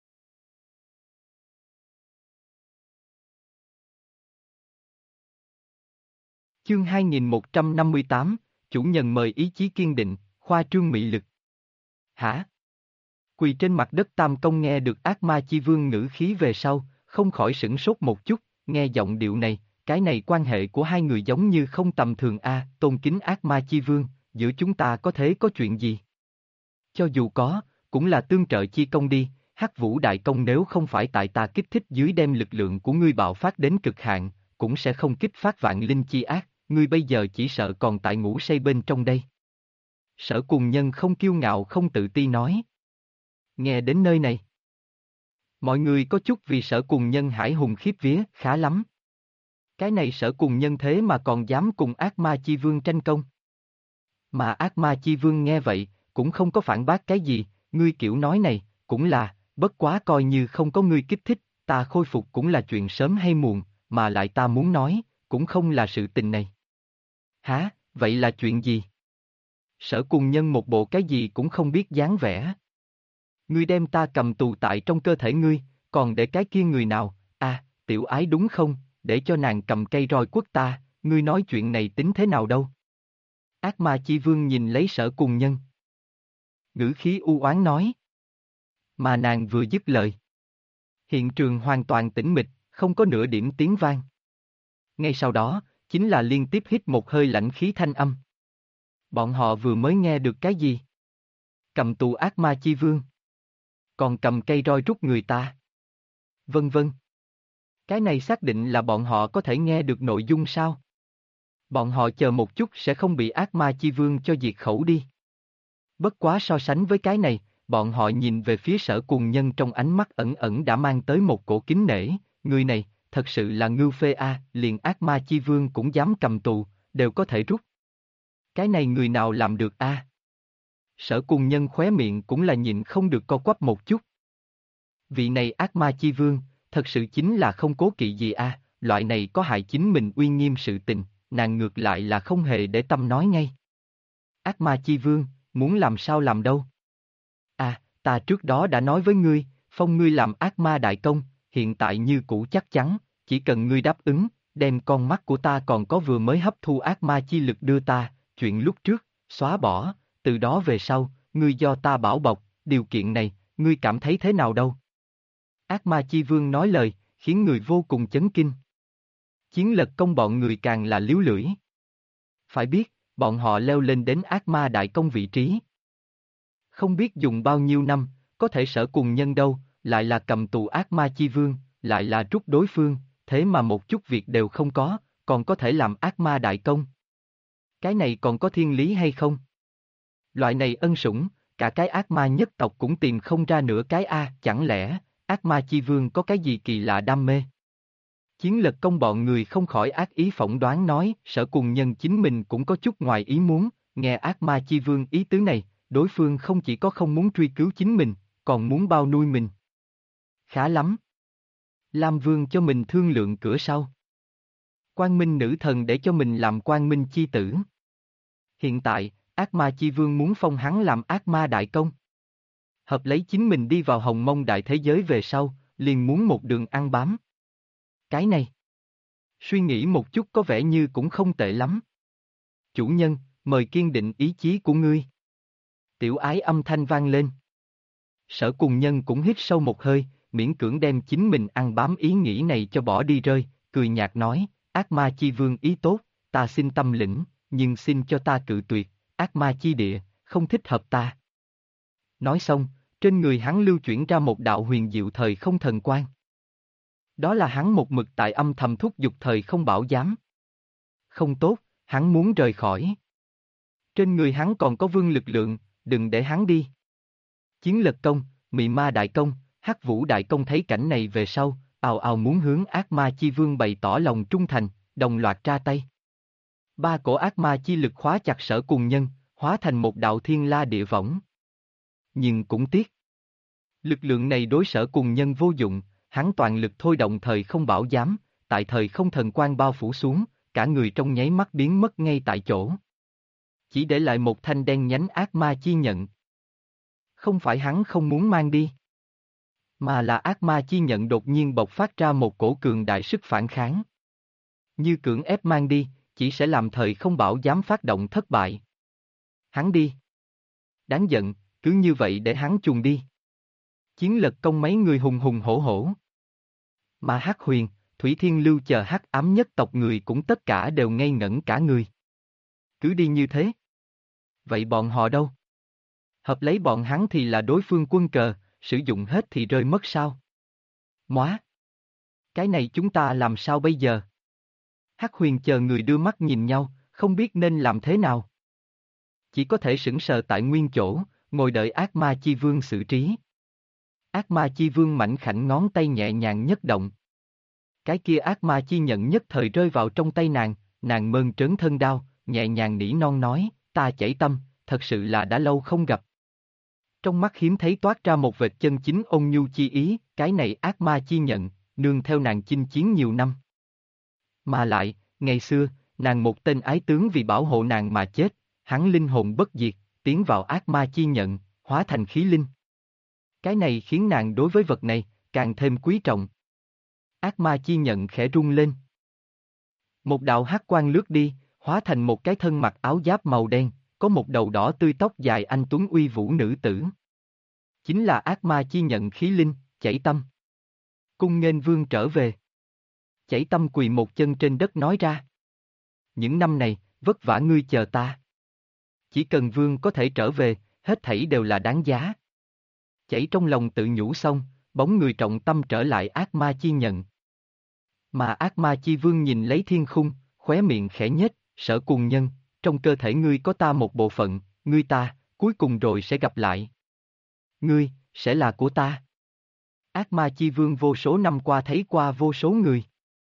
Chương 2158, chủ nhân mời ý chí kiên định, khoa trương mị lực. Hả? Quỳ trên mặt đất Tam Công nghe được ác ma chi vương ngữ khí về sau, không khỏi sửng sốt một chút, nghe giọng điệu này, cái này quan hệ của hai người giống như không tầm thường a, tôn kính ác ma chi vương, giữa chúng ta có thể có chuyện gì? Cho dù có, cũng là tương trợ chi công đi, Hắc Vũ đại công nếu không phải tại ta kích thích dưới đem lực lượng của ngươi bạo phát đến cực hạn, cũng sẽ không kích phát vạn linh chi ác, ngươi bây giờ chỉ sợ còn tại ngủ say bên trong đây. Sở Cùng Nhân không kiêu ngạo không tự ti nói. Nghe đến nơi này, mọi người có chút vì Sở Cùng Nhân hải hùng khiếp vía, khá lắm. Cái này Sở Cùng Nhân thế mà còn dám cùng ác ma chi vương tranh công. Mà ác ma chi vương nghe vậy, cũng không có phản bác cái gì, ngươi kiểu nói này, cũng là, bất quá coi như không có ngươi kích thích, ta khôi phục cũng là chuyện sớm hay muộn, mà lại ta muốn nói, cũng không là sự tình này. Hả, vậy là chuyện gì? Sở Cùng Nhân một bộ cái gì cũng không biết dáng vẻ. Ngươi đem ta cầm tù tại trong cơ thể ngươi, còn để cái kia người nào, Tiểu ái đúng không, để cho nàng cầm cây roi quất ta, ngươi nói chuyện này tính thế nào đâu. Ác ma chi vương nhìn lấy Sở Cùng Nhân. Ngữ khí u oán nói. Mà nàng vừa dứt lời. Hiện trường hoàn toàn tĩnh mịch, không có nửa điểm tiếng vang. Ngay sau đó, chính là liên tiếp hít một hơi lãnh khí thanh âm. Bọn họ vừa mới nghe được cái gì? Cầm tù ác ma chi vương. Còn cầm cây roi rút người ta. Vân vân. Cái này xác định là bọn họ có thể nghe được nội dung sao? Bọn họ chờ một chút sẽ không bị ác ma chi vương cho diệt khẩu đi. Bất quá so sánh với cái này, bọn họ nhìn về phía Sở Cùng Nhân trong ánh mắt ẩn ẩn đã mang tới một cổ kính nể, người này, thật sự là ngưu phê a, liền ác ma chi vương cũng dám cầm tù, đều có thể rút. Cái này người nào làm được a? Sở Cùng Nhân khóe miệng cũng là nhịn không được co quắp một chút. Vị này ác ma chi vương, thật sự chính là không cố kỵ gì a, loại này có hại chính mình uy nghiêm sự tình, nàng ngược lại là không hề để tâm nói ngay. Ác ma chi vương, muốn làm sao làm đâu? À, ta trước đó đã nói với ngươi, phong ngươi làm ác ma đại công, hiện tại như cũ chắc chắn, chỉ cần ngươi đáp ứng, đem con mắt của ta còn có vừa mới hấp thu ác ma chi lực đưa ta, chuyện lúc trước, xóa bỏ, từ đó về sau, ngươi do ta bảo bọc, điều kiện này, ngươi cảm thấy thế nào đâu? Ác ma chi vương nói lời, khiến người vô cùng chấn kinh. Chiến lật công bọn người càng là líu lưỡi. Phải biết, bọn họ leo lên đến ác ma đại công vị trí. Không biết dùng bao nhiêu năm, có thể Sở Cùng Nhân đâu, lại là cầm tù ác ma chi vương, lại là rút đối phương, thế mà một chút việc đều không có, còn có thể làm ác ma đại công. Cái này còn có thiên lý hay không? Loại này ân sủng, cả cái ác ma nhất tộc cũng tìm không ra nửa cái a, chẳng lẽ, ác ma chi vương có cái gì kỳ lạ đam mê? Chiến lật công bọn người không khỏi ác ý phỏng đoán nói, Sở Cùng Nhân chính mình cũng có chút ngoài ý muốn, nghe ác ma chi vương ý tứ này, đối phương không chỉ có không muốn truy cứu chính mình, còn muốn bao nuôi mình. Khá lắm. Lam Vương cho mình thương lượng cửa sau. Quang Minh nữ thần để cho mình làm Quang Minh chi tử. Hiện tại, ác ma chi vương muốn phong hắn làm ác ma đại công. Hợp lấy chính mình đi vào hồng mông đại thế giới về sau, liền muốn một đường ăn bám. Cái này. Suy nghĩ một chút có vẻ như cũng không tệ lắm. Chủ nhân, mời kiên định ý chí của ngươi. Tiểu ái âm thanh vang lên. Sở Cùng Nhân cũng hít sâu một hơi, miễn cưỡng đem chính mình ăn bám ý nghĩ này cho bỏ đi rơi, cười nhạt nói, ác ma chi vương ý tốt, ta xin tâm lĩnh, nhưng xin cho ta cự tuyệt, ác ma chi địa, không thích hợp ta. Nói xong, trên người hắn lưu chuyển ra một đạo huyền diệu thời không thần quang. Đó là hắn một mực tại âm thầm thúc giục thời không bảo giám. Không tốt, hắn muốn rời khỏi. Trên người hắn còn có vương lực lượng, đừng để hắn đi. Chiến lật công, mị ma đại công, hắc vũ đại công thấy cảnh này về sau, ào ào muốn hướng ác ma chi vương bày tỏ lòng trung thành, đồng loạt ra tay. Ba cổ ác ma chi lực khóa chặt Sở Cùng Nhân, hóa thành một đạo thiên la địa võng. Nhưng cũng tiếc. Lực lượng này đối Sở Cùng Nhân vô dụng, hắn toàn lực thôi động thời không bảo giám, tại thời không thần quang bao phủ xuống, cả người trong nháy mắt biến mất ngay tại chỗ. Chỉ để lại một thanh đen nhánh ác ma chi nhận. Không phải hắn không muốn mang đi, mà là ác ma chi nhận đột nhiên bộc phát ra một cổ cường đại sức phản kháng. Như cưỡng ép mang đi, chỉ sẽ làm thời không bảo giám phát động thất bại. Hắn đi. Đáng giận, cứ như vậy để hắn chuồn đi. Chiến lật công mấy người hùng hùng hổ hổ. Mà Hắc Huyền, Thủy Thiên Lưu chờ hắc ám nhất tộc người cũng tất cả đều ngây ngẩn cả người. Cứ đi như thế. Vậy bọn họ đâu? Hợp lấy bọn hắn thì là đối phương quân cờ, sử dụng hết thì rơi mất sao? Móa! Cái này chúng ta làm sao bây giờ? Hắc Huyền chờ người đưa mắt nhìn nhau, không biết nên làm thế nào. Chỉ có thể sững sờ tại nguyên chỗ, ngồi đợi ác ma chi vương xử trí. Ác ma chi vương mảnh khảnh ngón tay nhẹ nhàng nhất động. Cái kia ác ma chi nhận nhất thời rơi vào trong tay nàng mơn trớn thân đau, nhẹ nhàng nỉ non nói, ta chảy tâm, thật sự là đã lâu không gặp. Trong mắt hiếm thấy toát ra một vệt chân chính ôn nhu chi ý, cái này ác ma chi nhận, nương theo nàng chinh chiến nhiều năm. Mà lại, ngày xưa, nàng một tên ái tướng vì bảo hộ nàng mà chết, hắn linh hồn bất diệt, tiến vào ác ma chi nhận, hóa thành khí linh. Cái này khiến nàng đối với vật này, càng thêm quý trọng. Ác ma chi nhận khẽ rung lên. Một đạo hắc quang lướt đi, hóa thành một cái thân mặc áo giáp màu đen, có một đầu đỏ tươi tóc dài anh tuấn uy vũ nữ tử. Chính là ác ma chi nhận khí linh, Chảy Tâm. Cung nghênh vương trở về. Chảy Tâm quỳ một chân trên đất nói ra. Những năm này, vất vả ngươi chờ ta. Chỉ cần vương có thể trở về, hết thảy đều là đáng giá. Chảy trong lòng tự nhủ xong, bóng người trọng tâm trở lại ác ma chi nhận. Mà ác ma chi vương nhìn lấy thiên khung, khóe miệng khẽ nhếch, Sở Cùng Nhân, trong cơ thể ngươi có ta một bộ phận, ngươi ta, cuối cùng rồi sẽ gặp lại. Ngươi, sẽ là của ta. Ác ma chi vương vô số năm qua thấy qua vô số người.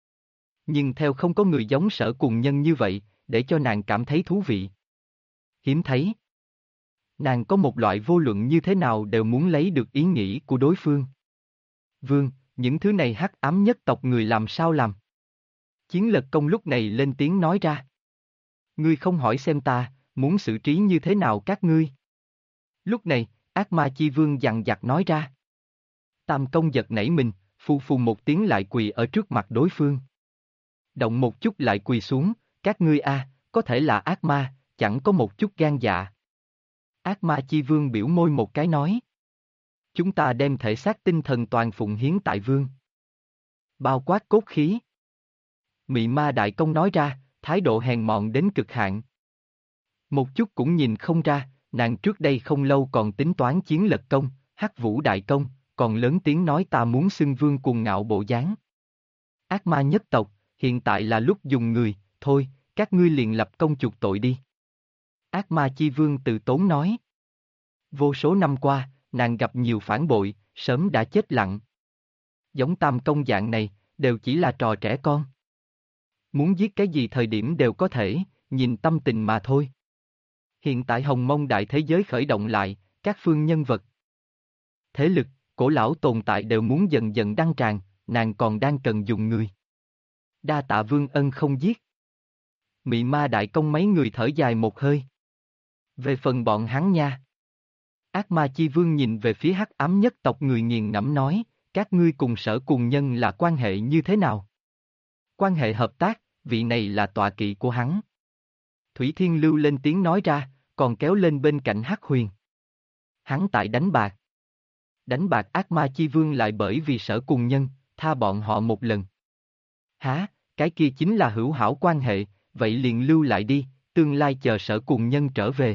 Nhưng theo không có người giống Sở Cùng Nhân như vậy, để cho nàng cảm thấy thú vị. Hiếm thấy. Nàng có một loại vô luận như thế nào đều muốn lấy được ý nghĩ của đối phương. Vương, những thứ này hắc ám nhất tộc người làm sao làm? Chiến Lật Công lúc này lên tiếng nói ra. Ngươi không hỏi xem ta, muốn xử trí như thế nào các ngươi? Lúc này, ác ma chi vương dằn dặt nói ra. Tam Công giật nảy mình, phù phù một tiếng lại quỳ ở trước mặt đối phương. Động một chút lại quỳ xuống, các ngươi có thể là ác ma, chẳng có một chút gan dạ. Ác ma chi vương biểu môi một cái nói. Chúng ta đem thể xác tinh thần toàn phụng hiến tại vương. Bao quát cốt khí. Mị ma đại công nói ra, thái độ hèn mọn đến cực hạn. Một chút cũng nhìn không ra, nàng trước đây không lâu còn tính toán Chiến Lật Công, Hắc Vũ đại công, còn lớn tiếng nói ta muốn xưng vương cuồng ngạo bộ dáng. Ác ma nhất tộc, hiện tại là lúc dùng người, thôi, các ngươi liền lập công chuộc tội đi. Ác ma chi vương từ tốn nói. Vô số năm qua, nàng gặp nhiều phản bội, sớm đã chết lặng. Giống Tam Công dạng này, đều chỉ là trò trẻ con. Muốn giết cái gì thời điểm đều có thể, nhìn tâm tình mà thôi. Hiện tại Hồng Mông đại thế giới khởi động lại, các phương nhân vật. Thế lực, cổ lão tồn tại đều muốn dần dần đăng tràn, nàng còn đang cần dùng người. Đa tạ vương ân không giết. Mị ma đại công mấy người thở dài một hơi. Về phần bọn hắn nha. Ác ma chi vương nhìn về phía hắc ám nhất tộc người nghiền ngẫm nói, các ngươi cùng Sở Cùng Nhân là quan hệ như thế nào? Quan hệ hợp tác, vị này là tọa kỵ của hắn. Thủy Thiên Lưu lên tiếng nói ra, còn kéo lên bên cạnh Hắc Huyền. Hắn tại đánh bạc. Đánh bạc ác ma chi vương lại bởi vì Sở Cùng Nhân, tha bọn họ một lần. Hả, cái kia chính là hữu hảo quan hệ, vậy liền lưu lại đi, tương lai chờ Sở Cùng Nhân trở về.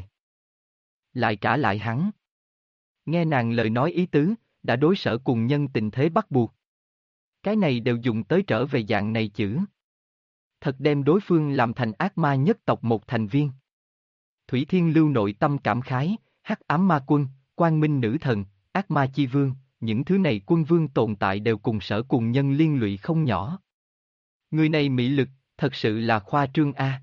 Lại trả lại hắn. Nghe nàng lời nói ý tứ, đã đối Sở Cùng Nhân tình thế bắt buộc. Cái này đều dùng tới trở về dạng này chữ. Thật đem đối phương làm thành ác ma nhất tộc một thành viên. Thủy Thiên Lưu nội tâm cảm khái, hắc ám ma quân, quang minh nữ thần, ác ma chi vương, những thứ này quân vương tồn tại đều cùng Sở Cùng Nhân liên lụy không nhỏ. Người này mỹ lực, thật sự là khoa trương a.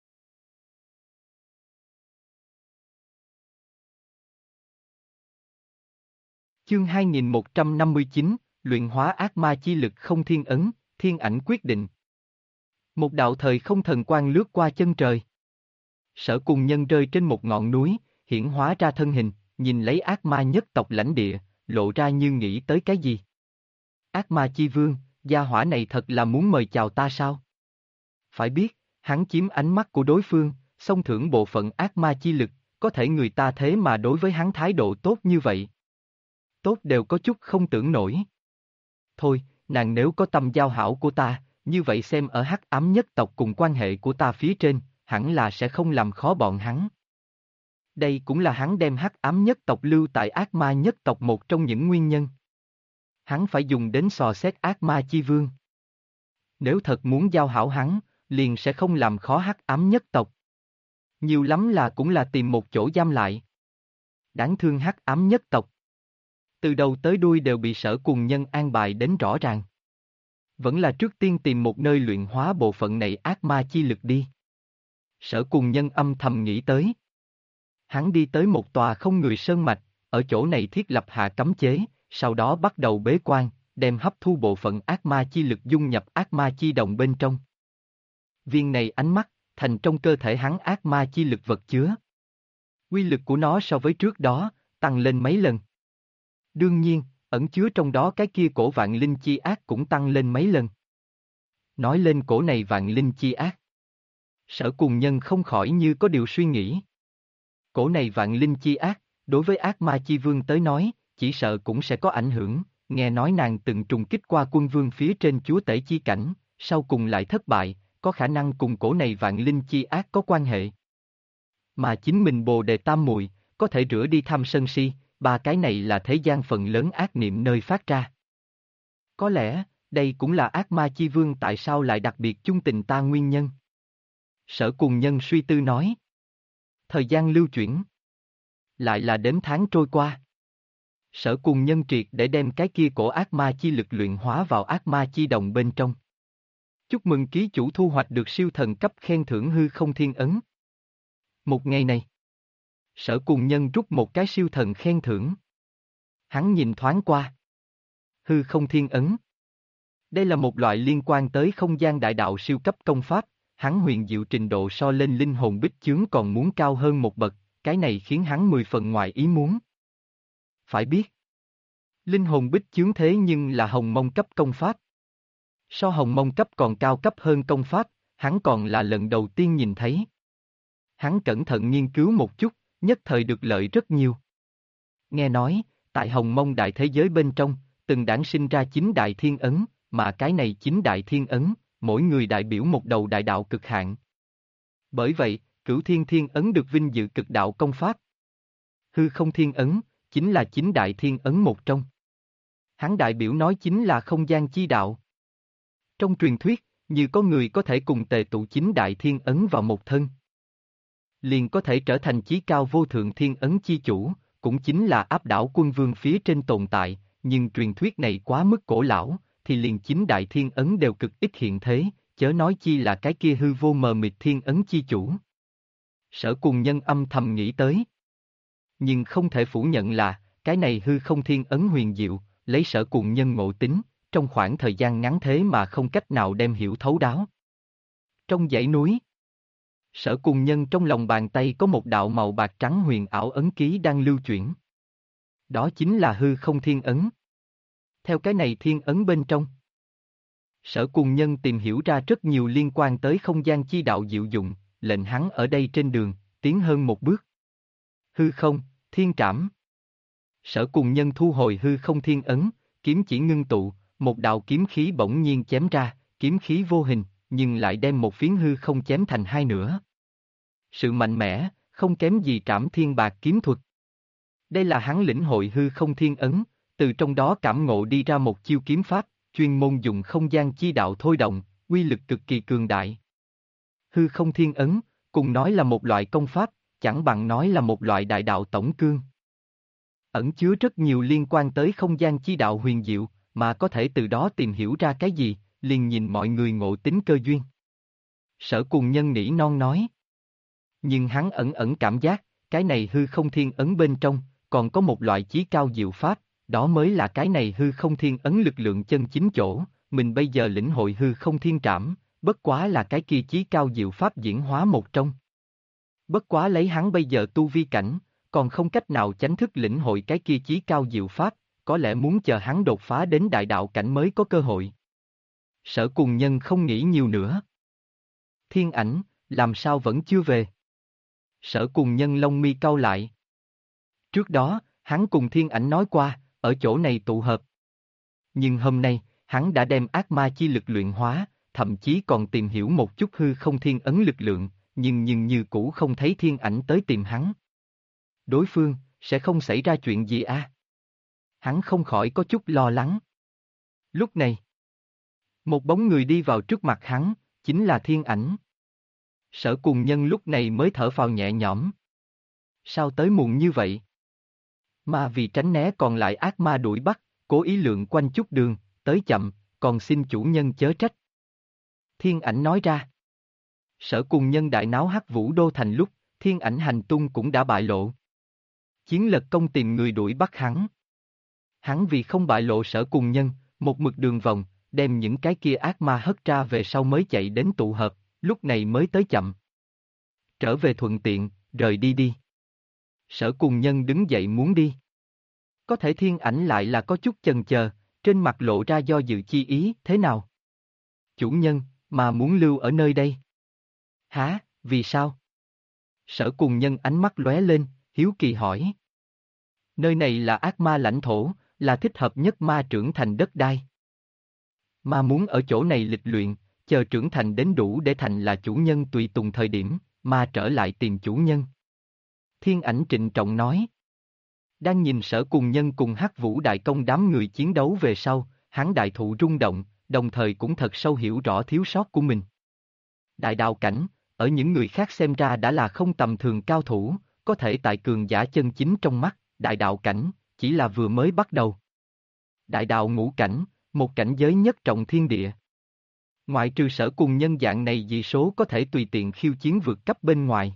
Chương 2159, luyện hóa ác ma chi lực không thiên ấn, thiên ảnh quyết định. Một đạo thời không thần quang lướt qua chân trời. Sở Cùng Nhân rơi trên một ngọn núi, hiển hóa ra thân hình, nhìn lấy ác ma nhất tộc lãnh địa, lộ ra như nghĩ tới cái gì. Ác ma chi vương, gia hỏa này thật là muốn mời chào ta sao? Phải biết, hắn chiếm ánh mắt của đối phương, xông thưởng bộ phận ác ma chi lực, có thể người ta thế mà đối với hắn thái độ tốt như vậy. Tốt đều có chút không tưởng nổi. Thôi, nàng nếu có tâm giao hảo của ta, như vậy xem ở hắc ám nhất tộc cùng quan hệ của ta phía trên, hẳn là sẽ không làm khó bọn hắn. Đây cũng là hắn đem hắc ám nhất tộc lưu tại ác ma nhất tộc một trong những nguyên nhân. Hắn phải dùng đến sò xét ác ma chi vương. Nếu thật muốn giao hảo hắn, liền sẽ không làm khó hắc ám nhất tộc. Nhiều lắm là cũng là tìm một chỗ giam lại. Đáng thương hắc ám nhất tộc. Từ đầu tới đuôi đều bị Sở Cùng Nhân an bài đến rõ ràng. Vẫn là trước tiên tìm một nơi luyện hóa bộ phận này ác ma chi lực đi. Sở Cùng Nhân âm thầm nghĩ tới. Hắn đi tới một tòa không người sơn mạch, ở chỗ này thiết lập hạ cấm chế, sau đó bắt đầu bế quan, đem hấp thu bộ phận ác ma chi lực dung nhập ác ma chi đồng bên trong. Viên này ánh mắt, thành trong cơ thể hắn ác ma chi lực vật chứa. Quy lực của nó so với trước đó, tăng lên mấy lần. Đương nhiên, Ẩn chứa trong đó cái kia cổ vạn linh chi ác cũng tăng lên mấy lần. Nói lên cổ này vạn linh chi ác. Sở Cùng Nhân không khỏi như có điều suy nghĩ. Cổ này vạn linh chi ác, đối với ác ma chi vương tới nói, chỉ sợ cũng sẽ có ảnh hưởng, nghe nói nàng từng trùng kích qua quân vương phía trên chúa tể chi cảnh, sau cùng lại thất bại, có khả năng cùng cổ này vạn linh chi ác có quan hệ. Mà chính mình Bồ Đề Tam Muội, có thể rửa đi tham sân si, ba cái này là thế gian phần lớn ác niệm nơi phát ra. Có lẽ, đây cũng là ác ma chi vương tại sao lại đặc biệt chung tình ta nguyên nhân. Sở Cùng Nhân suy tư nói. Thời gian lưu chuyển. Lại là đếm tháng trôi qua. Sở Cùng Nhân triệt để đem cái kia cổ ác ma chi lực luyện hóa vào ác ma chi đồng bên trong. Chúc mừng ký chủ thu hoạch được siêu thần cấp khen thưởng hư không thiên ấn. Một ngày này, Sở Cùng Nhân rút một cái siêu thần khen thưởng. Hắn nhìn thoáng qua. Hư không thiên ấn. Đây là một loại liên quan tới không gian đại đạo siêu cấp công pháp, hắn huyền diệu trình độ so lên linh hồn bích chướng còn muốn cao hơn một bậc, cái này khiến hắn 10 phần ngoài ý muốn. Phải biết, linh hồn bích chướng thế nhưng là hồng mông cấp công pháp. So hồng mông cấp còn cao cấp hơn công pháp, hắn còn là lần đầu tiên nhìn thấy. Hắn cẩn thận nghiên cứu một chút, nhất thời được lợi rất nhiều. Nghe nói, tại hồng mông đại thế giới bên trong, từng đản sinh ra 9 đại thiên ấn, mà cái này 9 đại thiên ấn, mỗi người đại biểu một đầu đại đạo cực hạn. Bởi vậy, Cửu Thiên Thiên Ấn được vinh dự cực đạo công pháp. Hư không thiên ấn, chính là 9 đại thiên ấn một trong. Hắn đại biểu nói chính là không gian chi đạo. Trong truyền thuyết, như có người có thể cùng tề tụ 9 đại thiên ấn vào một thân, liền có thể trở thành chí cao vô thượng thiên ấn chi chủ, cũng chính là áp đảo quân vương phía trên tồn tại, nhưng truyền thuyết này quá mức cổ lão, thì liền 9 đại thiên ấn đều cực ít hiện thế, chớ nói chi là cái kia hư vô mờ mịt thiên ấn chi chủ. Sở Cùng Nhân âm thầm nghĩ tới. Nhưng không thể phủ nhận là, cái này hư không thiên ấn huyền diệu, lấy Sở Cùng Nhân ngộ tính, trong khoảng thời gian ngắn thế mà không cách nào đem hiểu thấu đáo. Trong dãy núi, Sở Cùng Nhân trong lòng bàn tay có một đạo màu bạc trắng huyền ảo ấn ký đang lưu chuyển. Đó chính là hư không thiên ấn. Theo cái này thiên ấn bên trong, Sở Cùng Nhân tìm hiểu ra rất nhiều liên quan tới không gian chi đạo diệu dụng, lệnh hắn ở đây trên đường, tiến hơn một bước. Hư không, thiên trảm. Sở Cùng Nhân thu hồi hư không thiên ấn, kiếm chỉ ngưng tụ, một đạo kiếm khí bỗng nhiên chém ra, kiếm khí vô hình, nhưng lại đem một phiến hư không chém thành hai nửa. Sự mạnh mẽ, không kém gì Trảm Thiên Bạc kiếm thuật. Đây là hắn lĩnh hội hư không thiên ấn, từ trong đó cảm ngộ đi ra một chiêu kiếm pháp, chuyên môn dùng không gian chi đạo thôi động, uy lực cực kỳ cường đại. Hư không thiên ấn, cùng nói là một loại công pháp, chẳng bằng nói là một loại đại đạo tổng cương. Ẩn chứa rất nhiều liên quan tới không gian chi đạo huyền diệu, mà có thể từ đó tìm hiểu ra cái gì, liền nhìn mọi người ngộ tính cơ duyên. Sở Cùng Nhân nỉ non nói. Nhưng hắn ẩn ẩn cảm giác, cái này hư không thiên ấn bên trong, còn có một loại chí cao diệu pháp, đó mới là cái này hư không thiên ấn lực lượng chân chính chỗ, mình bây giờ lĩnh hội hư không thiên trảm, bất quá là cái kia chí cao diệu pháp diễn hóa một trong. Bất quá lấy hắn bây giờ tu vi cảnh, còn không cách nào chánh thức lĩnh hội cái kia chí cao diệu pháp, có lẽ muốn chờ hắn đột phá đến đại đạo cảnh mới có cơ hội. Sở Cùng Nhân không nghĩ nhiều nữa. Thiên Ảnh, làm sao vẫn chưa về? Sở Cùng Nhân lông mi cau lại. Trước đó, hắn cùng Thiên Ảnh nói qua, ở chỗ này tụ hợp. Nhưng hôm nay, hắn đã đem ác ma chi lực luyện hóa, thậm chí còn tìm hiểu một chút hư không thiên ấn lực lượng, nhưng như cũ không thấy Thiên Ảnh tới tìm hắn. Đối phương, sẽ không xảy ra chuyện gì à? Hắn không khỏi có chút lo lắng. Lúc này, một bóng người đi vào trước mặt hắn, chính là Thiên Ảnh. Sở Cùng Nhân lúc này mới thở phào nhẹ nhõm. Sao tới muộn như vậy? Mà vì tránh né còn lại ác ma đuổi bắt, cố ý lượn quanh chút đường, tới chậm, còn xin chủ nhân chớ trách. Thiên Ảnh nói ra. Sở Cùng Nhân đại náo Hắc Vũ Đô thành lúc, Thiên Ảnh hành tung cũng đã bại lộ. Chiến Lật Công tìm người đuổi bắt hắn. Hắn vì không bại lộ Sở Cùng Nhân, một mực đường vòng, đem những cái kia ác ma hất ra về sau mới chạy đến tụ hợp, lúc này mới tới chậm. Trở về thuận tiện, rời đi đi. Sở Cùng Nhân đứng dậy muốn đi. Có thể thiên ảnh lại là có chút chần chờ, trên mặt lộ ra do dự chi ý, thế nào? Chủ nhân, mà muốn lưu ở nơi đây. Hả, vì sao? Sở Cùng Nhân ánh mắt lóe lên, hiếu kỳ hỏi. Nơi này là ác ma lãnh thổ, là thích hợp nhất ma trưởng thành đất đai. Ma muốn ở chỗ này lịch luyện, chờ trưởng thành đến đủ để thành là chủ nhân tùy tùng thời điểm, ma trở lại tìm chủ nhân. Thiên ảnh trịnh trọng nói. Đang nhìn Sở Cùng Nhân cùng Hắc Vũ Đại Công đám người chiến đấu về sau, hắn đại thụ rung động, đồng thời cũng thật sâu hiểu rõ thiếu sót của mình. Đại đạo cảnh, ở những người khác xem ra đã là không tầm thường cao thủ, có thể tại cường giả chân chính trong mắt, đại đạo cảnh, chỉ là vừa mới bắt đầu. Đại đạo ngũ cảnh, một cảnh giới nhất trọng thiên địa. Ngoại trừ Sở Cùng Nhân dạng này dị số có thể tùy tiện khiêu chiến vượt cấp bên ngoài.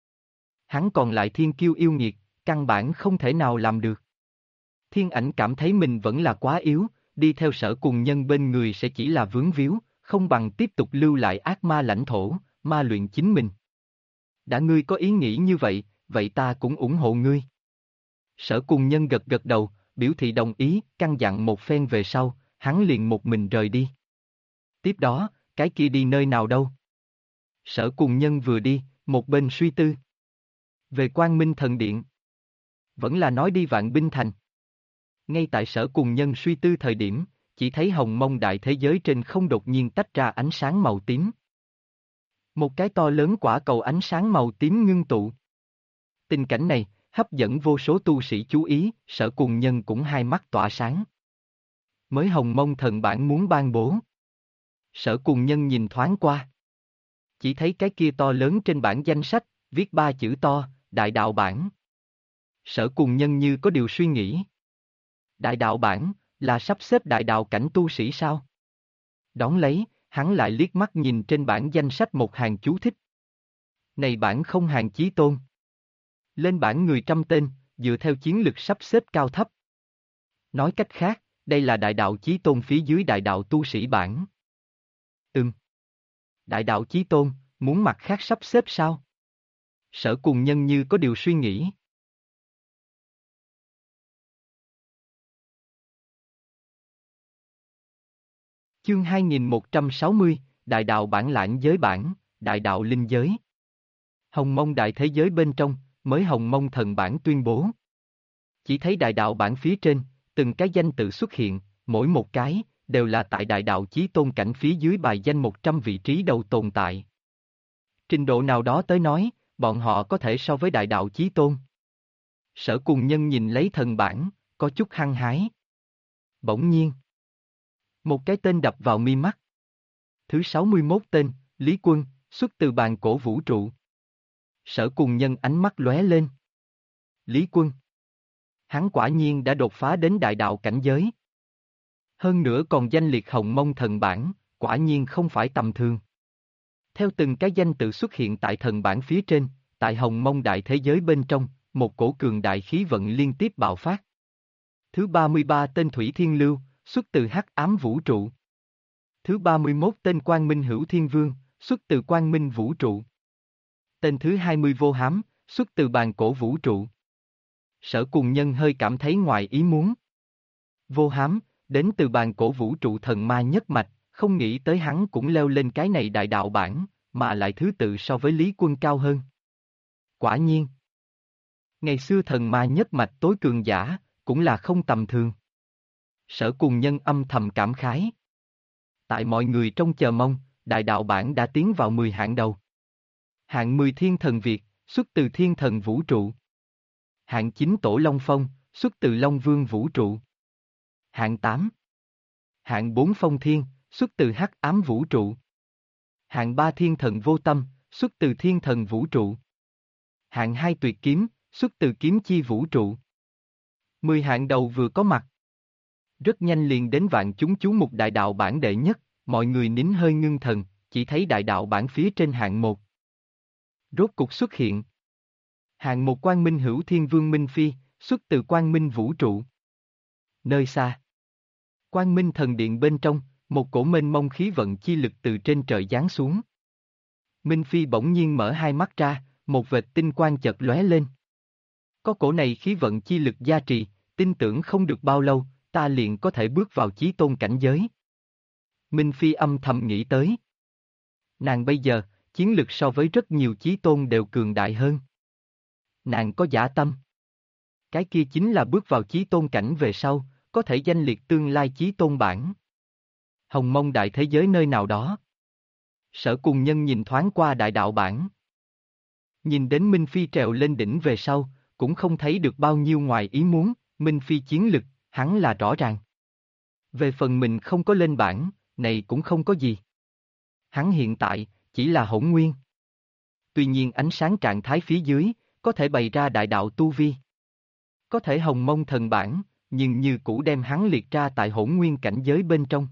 Hắn còn lại thiên kiêu yêu nghiệt, căn bản không thể nào làm được. Thiên ảnh cảm thấy mình vẫn là quá yếu, đi theo Sở Cùng Nhân bên người sẽ chỉ là vướng víu, không bằng tiếp tục lưu lại ác ma lãnh thổ, ma luyện chính mình. Đã ngươi có ý nghĩ như vậy, vậy ta cũng ủng hộ ngươi. Sở Cùng Nhân gật gật đầu, biểu thị đồng ý, căn dặn một phen về sau, hắn liền một mình rời đi. Tiếp đó, cái kia đi nơi nào đâu? Sở Cùng Nhân vừa đi, một bên suy tư. Về Quang Minh Thần Điện. Vẫn là nói đi Vạn Binh Thành. Ngay tại Sở Cùng Nhân suy tư thời điểm, chỉ thấy hồng mông đại thế giới trên không đột nhiên tách ra ánh sáng màu tím. Một cái to lớn quả cầu ánh sáng màu tím ngưng tụ. Tình cảnh này, hấp dẫn vô số tu sĩ chú ý, Sở Cùng Nhân cũng hai mắt tỏa sáng. Mới hồng mông thần bản muốn ban bố. Sở Cùng Nhân nhìn thoáng qua. Chỉ thấy cái kia to lớn trên bảng danh sách, viết 3 chữ to, Đại Đạo Bản. Sở Cùng Nhân như có điều suy nghĩ. Đại Đạo Bản, là sắp xếp đại đạo cảnh tu sĩ sao? Đón lấy, hắn lại liếc mắt nhìn trên bảng danh sách một hàng chú thích. Này bản không hàng chí tôn. Lên bảng người trăm tên, dựa theo chiến lực sắp xếp cao thấp. Nói cách khác, đây là đại đạo chí tôn phía dưới đại đạo tu sĩ bản. Đại đạo chí tôn, muốn mặt khác sắp xếp sao? Sở Cùng Nhân như có điều suy nghĩ. Chương 2160, Đại đạo bản lãnh giới bản, Đại đạo linh giới. Hồng mông đại thế giới bên trong, mới hồng mông thần bản tuyên bố. Chỉ thấy đại đạo bản phía trên, từng cái danh tự xuất hiện, mỗi một cái, đều là tại đại đạo chí tôn cảnh phía dưới bài danh 100 vị trí đầu tồn tại. Trình độ nào đó tới nói, bọn họ có thể so với đại đạo chí tôn. Sở Cùng Nhân nhìn lấy thần bản, có chút hăng hái. Bỗng nhiên, một cái tên đập vào mi mắt. Thứ 61 tên, Lý Quân, xuất từ bàn cổ vũ trụ. Sở Cùng Nhân ánh mắt lóe lên. Lý Quân. Hắn quả nhiên đã đột phá đến đại đạo cảnh giới. Hơn nữa còn danh liệt hồng mông thần bản, quả nhiên không phải tầm thường. Theo từng cái danh tự xuất hiện tại thần bản phía trên, tại hồng mông đại thế giới bên trong, một cổ cường đại khí vận liên tiếp bạo phát. Thứ 33 tên Thủy Thiên Lưu, xuất từ hắc ám vũ trụ. Thứ 31 tên Quang Minh Hữu Thiên Vương, xuất từ Quang Minh vũ trụ. Tên thứ 20 Vô Hám, xuất từ bàn cổ vũ trụ. Sở Cùng Nhân hơi cảm thấy ngoài ý muốn. Vô Hám, đến từ bàn cổ vũ trụ thần ma nhất mạch, không nghĩ tới hắn cũng leo lên cái này đại đạo bản, mà lại thứ tự so với Lý Quân cao hơn. Quả nhiên. Ngày xưa thần ma nhất mạch tối cường giả, cũng là không tầm thường. Sở Cùng Nhân âm thầm cảm khái. Tại mọi người trong chờ mong, đại đạo bản đã tiến vào 10 hạng đầu. Hạng 10 Thiên Thần Việt, xuất từ Thiên Thần Vũ trụ. Hạng 9 Tổ Long Phong, xuất từ Long Vương Vũ trụ. Hạng 8. Hạng 4 Phong Thiên, xuất từ Hắc Ám Vũ trụ. Hạng 3 Thiên Thần Vô Tâm, xuất từ Thiên Thần Vũ trụ. Hạng 2 Tuyệt Kiếm, xuất từ Kiếm Chi Vũ trụ. 10 hạng đầu vừa có mặt. Rất nhanh liền đến vạn chúng chú mục đại đạo bản đệ nhất, mọi người nín hơi ngưng thần, chỉ thấy đại đạo bản phía trên hạng 1. Rốt cục xuất hiện. Hạng 1 Quang Minh Hữu Thiên Vương Minh Phi, xuất từ Quang Minh Vũ trụ. Nơi xa. Quang Minh Thần Điện bên trong, một cổ mênh mông khí vận chi lực từ trên trời giáng xuống. Minh Phi bỗng nhiên mở hai mắt ra, một vệt tinh quang chợt lóe lên. Có cổ này khí vận chi lực gia trì, tin tưởng không được bao lâu, ta liền có thể bước vào chí tôn cảnh giới. Minh Phi âm thầm nghĩ tới. Nàng bây giờ, chiến lực so với rất nhiều chí tôn đều cường đại hơn. Nàng có dã tâm. Cái kia chính là bước vào chí tôn cảnh về sau, có thể danh liệt tương lai chí tôn bản. Hồng Mông đại thế giới nơi nào đó. Sở Cùng Nhân nhìn thoáng qua đại đạo bản. Nhìn đến Minh Phi trèo lên đỉnh về sau, cũng không thấy được bao nhiêu ngoài ý muốn, Minh Phi chiến lực, hắn là rõ ràng. Về phần mình không có lên bảng, này cũng không có gì. Hắn hiện tại, chỉ là hỗn nguyên. Tuy nhiên ánh sáng trạng thái phía dưới, có thể bày ra đại đạo tu vi. Có thể Hồng Mông thần bản, nhưng như cũ đem hắn liệt ra tại hỗn nguyên cảnh giới bên trong.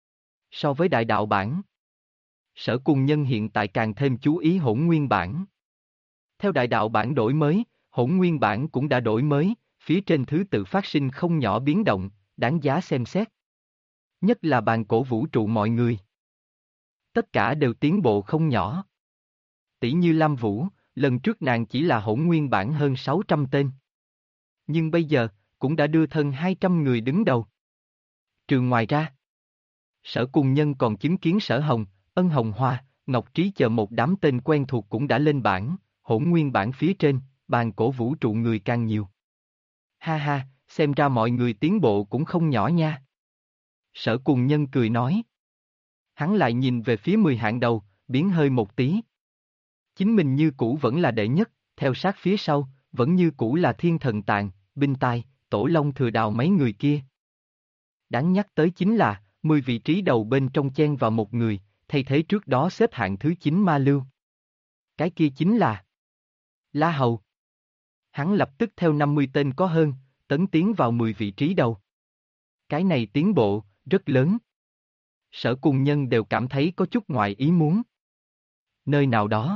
So với đại đạo bản, Sở Cùng Nhân hiện tại càng thêm chú ý hỗn nguyên bản. Theo đại đạo bản đổi mới, hỗn nguyên bản cũng đã đổi mới, phía trên thứ tự phát sinh không nhỏ biến động, đáng giá xem xét. Nhất là bàn cổ vũ trụ mọi người. Tất cả đều tiến bộ không nhỏ. Tỷ như Lam Vũ, lần trước nàng chỉ là hỗn nguyên bản hơn 600 tên. Nhưng bây giờ, cũng đã đưa thân 200 người đứng đầu. Trừ ngoài ra, Sở Cùng Nhân còn chứng kiến Sở Hồng, Ân Hồng Hoa, Ngọc Trí chờ một đám tên quen thuộc cũng đã lên bảng, hỗn nguyên bản phía trên, bàn cổ vũ trụ người càng nhiều. Ha ha, xem ra mọi người tiến bộ cũng không nhỏ nha. Sở Cùng Nhân cười nói. Hắn lại nhìn về phía 10 hạng đầu, biến hơi một tí. Chính mình như cũ vẫn là đệ nhất, theo sát phía sau, vẫn như cũ là Thiên Thần Tàng, Binh Tai, Tổ Long Thừa Đào mấy người kia. Đáng nhắc tới chính là, 10 vị trí đầu bên trong chen vào một người, thay thế trước đó xếp hạng thứ 9 Ma Lưu. Cái kia chính là La Hầu. Hắn lập tức theo 50 tên có hơn, tấn tiến vào 10 vị trí đầu. Cái này tiến bộ, rất lớn. Sở Cùng Nhân đều cảm thấy có chút ngoài ý muốn. Nơi nào đó,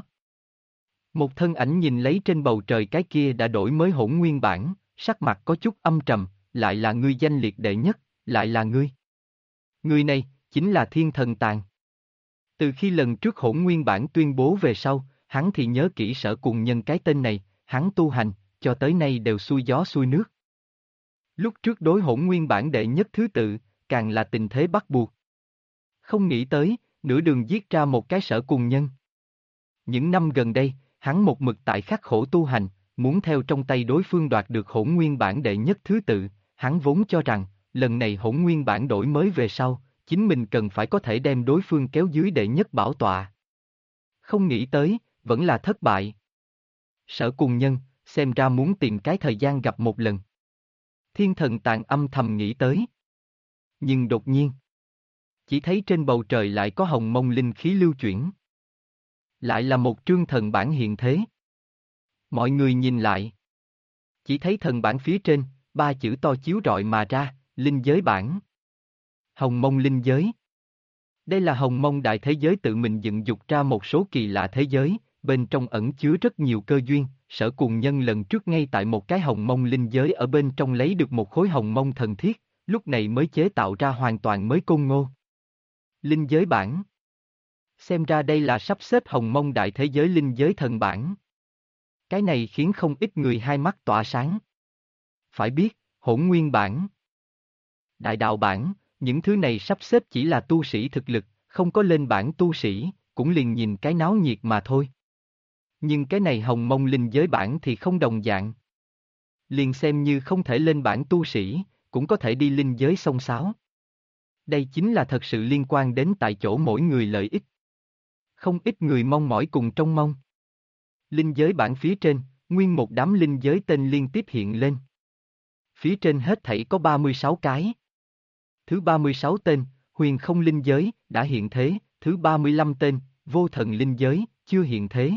một thân ảnh nhìn lấy trên bầu trời cái kia đã đổi mới hỗn nguyên bản, sắc mặt có chút âm trầm, lại là ngươi danh liệt đệ nhất, lại là ngươi. Người này, chính là Thiên Thần Tàng. Từ khi lần trước hỗn nguyên bản tuyên bố về sau, hắn thì nhớ kỹ Sở Cùng Nhân cái tên này, hắn tu hành, cho tới nay đều xuôi gió xuôi nước. Lúc trước đối hỗn nguyên bản đệ nhất thứ tự, càng là tình thế bắt buộc. Không nghĩ tới, nửa đường giết ra một cái Sở Cùng Nhân. Những năm gần đây, hắn một mực tại khắc khổ tu hành, muốn theo trong tay đối phương đoạt được hỗn nguyên bản đệ nhất thứ tự, hắn vốn cho rằng, lần này hỗn nguyên bản đổi mới về sau, chính mình cần phải có thể đem đối phương kéo dưới đệ nhất bảo tọa. Không nghĩ tới, vẫn là thất bại. Sở Cùng Nhân, xem ra muốn tìm cái thời gian gặp một lần. Thiên Thần Tàng âm thầm nghĩ tới. Nhưng đột nhiên, chỉ thấy trên bầu trời lại có hồng mông linh khí lưu chuyển. Lại là một trương thần bản hiện thế. Mọi người nhìn lại. Chỉ thấy thần bản phía trên, 3 chữ to chiếu rọi mà ra, linh giới bản. Hồng mông linh giới. Đây là hồng mông đại thế giới tự mình dựng dục ra một số kỳ lạ thế giới, bên trong ẩn chứa rất nhiều cơ duyên. Sở Cùng Nhân lần trước ngay tại một cái hồng mông linh giới ở bên trong lấy được một khối hồng mông thần thiết, lúc này mới chế tạo ra hoàn toàn mới Côn Ngô. Linh giới bản. Xem ra đây là sắp xếp hồng mông đại thế giới linh giới thần bản. Cái này khiến không ít người hai mắt tỏa sáng. Phải biết, hỗn nguyên bản, đại đạo bản, những thứ này sắp xếp chỉ là tu sĩ thực lực, không có lên bản tu sĩ, cũng liền nhìn cái náo nhiệt mà thôi. Nhưng cái này hồng mông linh giới bản thì không đồng dạng. Liền xem như không thể lên bản tu sĩ, cũng có thể đi linh giới xông xáo. Đây chính là thật sự liên quan đến tại chỗ mỗi người lợi ích. Không ít người mong mỏi cùng trông mong. Linh giới bản phía trên, nguyên một đám linh giới tên liên tiếp hiện lên. Phía trên hết thảy có 36 cái. Thứ 36 tên, huyền không linh giới, đã hiện thế, thứ 35 tên, vô thần linh giới, chưa hiện thế.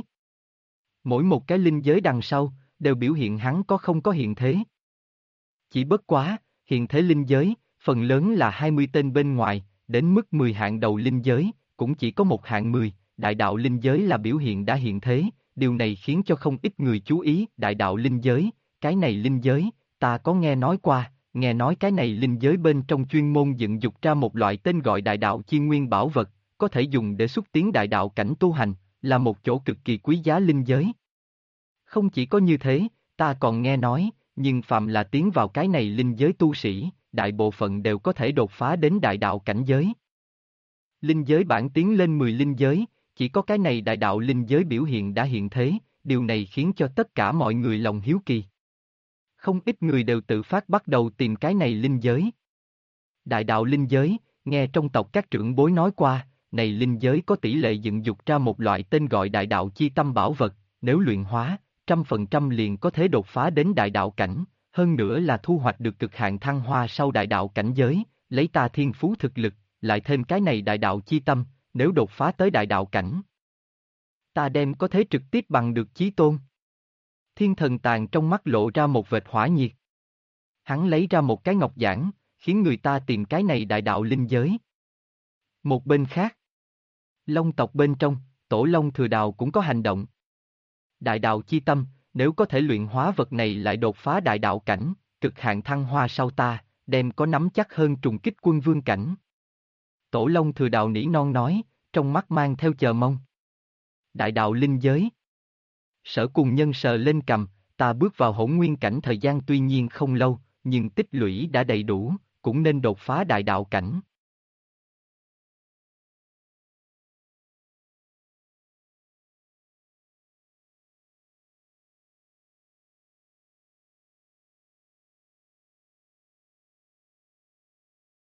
Mỗi một cái linh giới đằng sau, đều biểu hiện hắn có không có hiện thế. Chỉ bất quá, hiện thế linh giới, phần lớn là 20 tên bên ngoài, đến mức 10 hạng đầu linh giới, cũng chỉ có một hạng 10, đại đạo linh giới là biểu hiện đã hiện thế, điều này khiến cho không ít người chú ý đại đạo linh giới, cái này linh giới, ta có nghe nói qua, nghe nói cái này linh giới bên trong chuyên môn dựng dục ra một loại tên gọi đại đạo chi nguyên bảo vật, có thể dùng để xúc tiến đại đạo cảnh tu hành, là một chỗ cực kỳ quý giá linh giới. Không chỉ có như thế, ta còn nghe nói, nhưng phàm là tiến vào cái này linh giới tu sĩ, đại bộ phận đều có thể đột phá đến đại đạo cảnh giới. Linh giới bản tiến lên 10 linh giới, chỉ có cái này đại đạo linh giới biểu hiện đã hiện thế, điều này khiến cho tất cả mọi người lòng hiếu kỳ. Không ít người đều tự phát bắt đầu tìm cái này linh giới. Đại đạo linh giới, nghe trong tộc các trưởng bối nói qua, này linh giới có tỷ lệ dựng dục ra một loại tên gọi đại đạo chi tâm bảo vật, nếu luyện hóa, 100% liền có thể đột phá đến đại đạo cảnh, hơn nữa là thu hoạch được cực hạn thăng hoa sau đại đạo cảnh giới, lấy ta thiên phú thực lực, lại thêm cái này đại đạo chi tâm, nếu đột phá tới đại đạo cảnh. Ta đem có thể trực tiếp bằng được chí tôn. Thiên thần tàn trong mắt lộ ra một vệt hỏa nhiệt. Hắn lấy ra một cái ngọc giản, khiến người ta tìm cái này đại đạo linh giới. Một bên khác, Long tộc bên trong, Tổ Long Thừa Đào cũng có hành động. Đại đạo chi tâm, nếu có thể luyện hóa vật này lại đột phá đại đạo cảnh, cực hạn thăng hoa sau ta, đem có nắm chắc hơn trùng kích quân vương cảnh. Tổ Long Thừa Đào nỉ non nói, trong mắt mang theo chờ mong. Đại đạo linh giới. Sở Cùng Nhân sờ lên cằm, ta bước vào hỗn nguyên cảnh thời gian tuy nhiên không lâu, nhưng tích lũy đã đầy đủ, cũng nên đột phá đại đạo cảnh.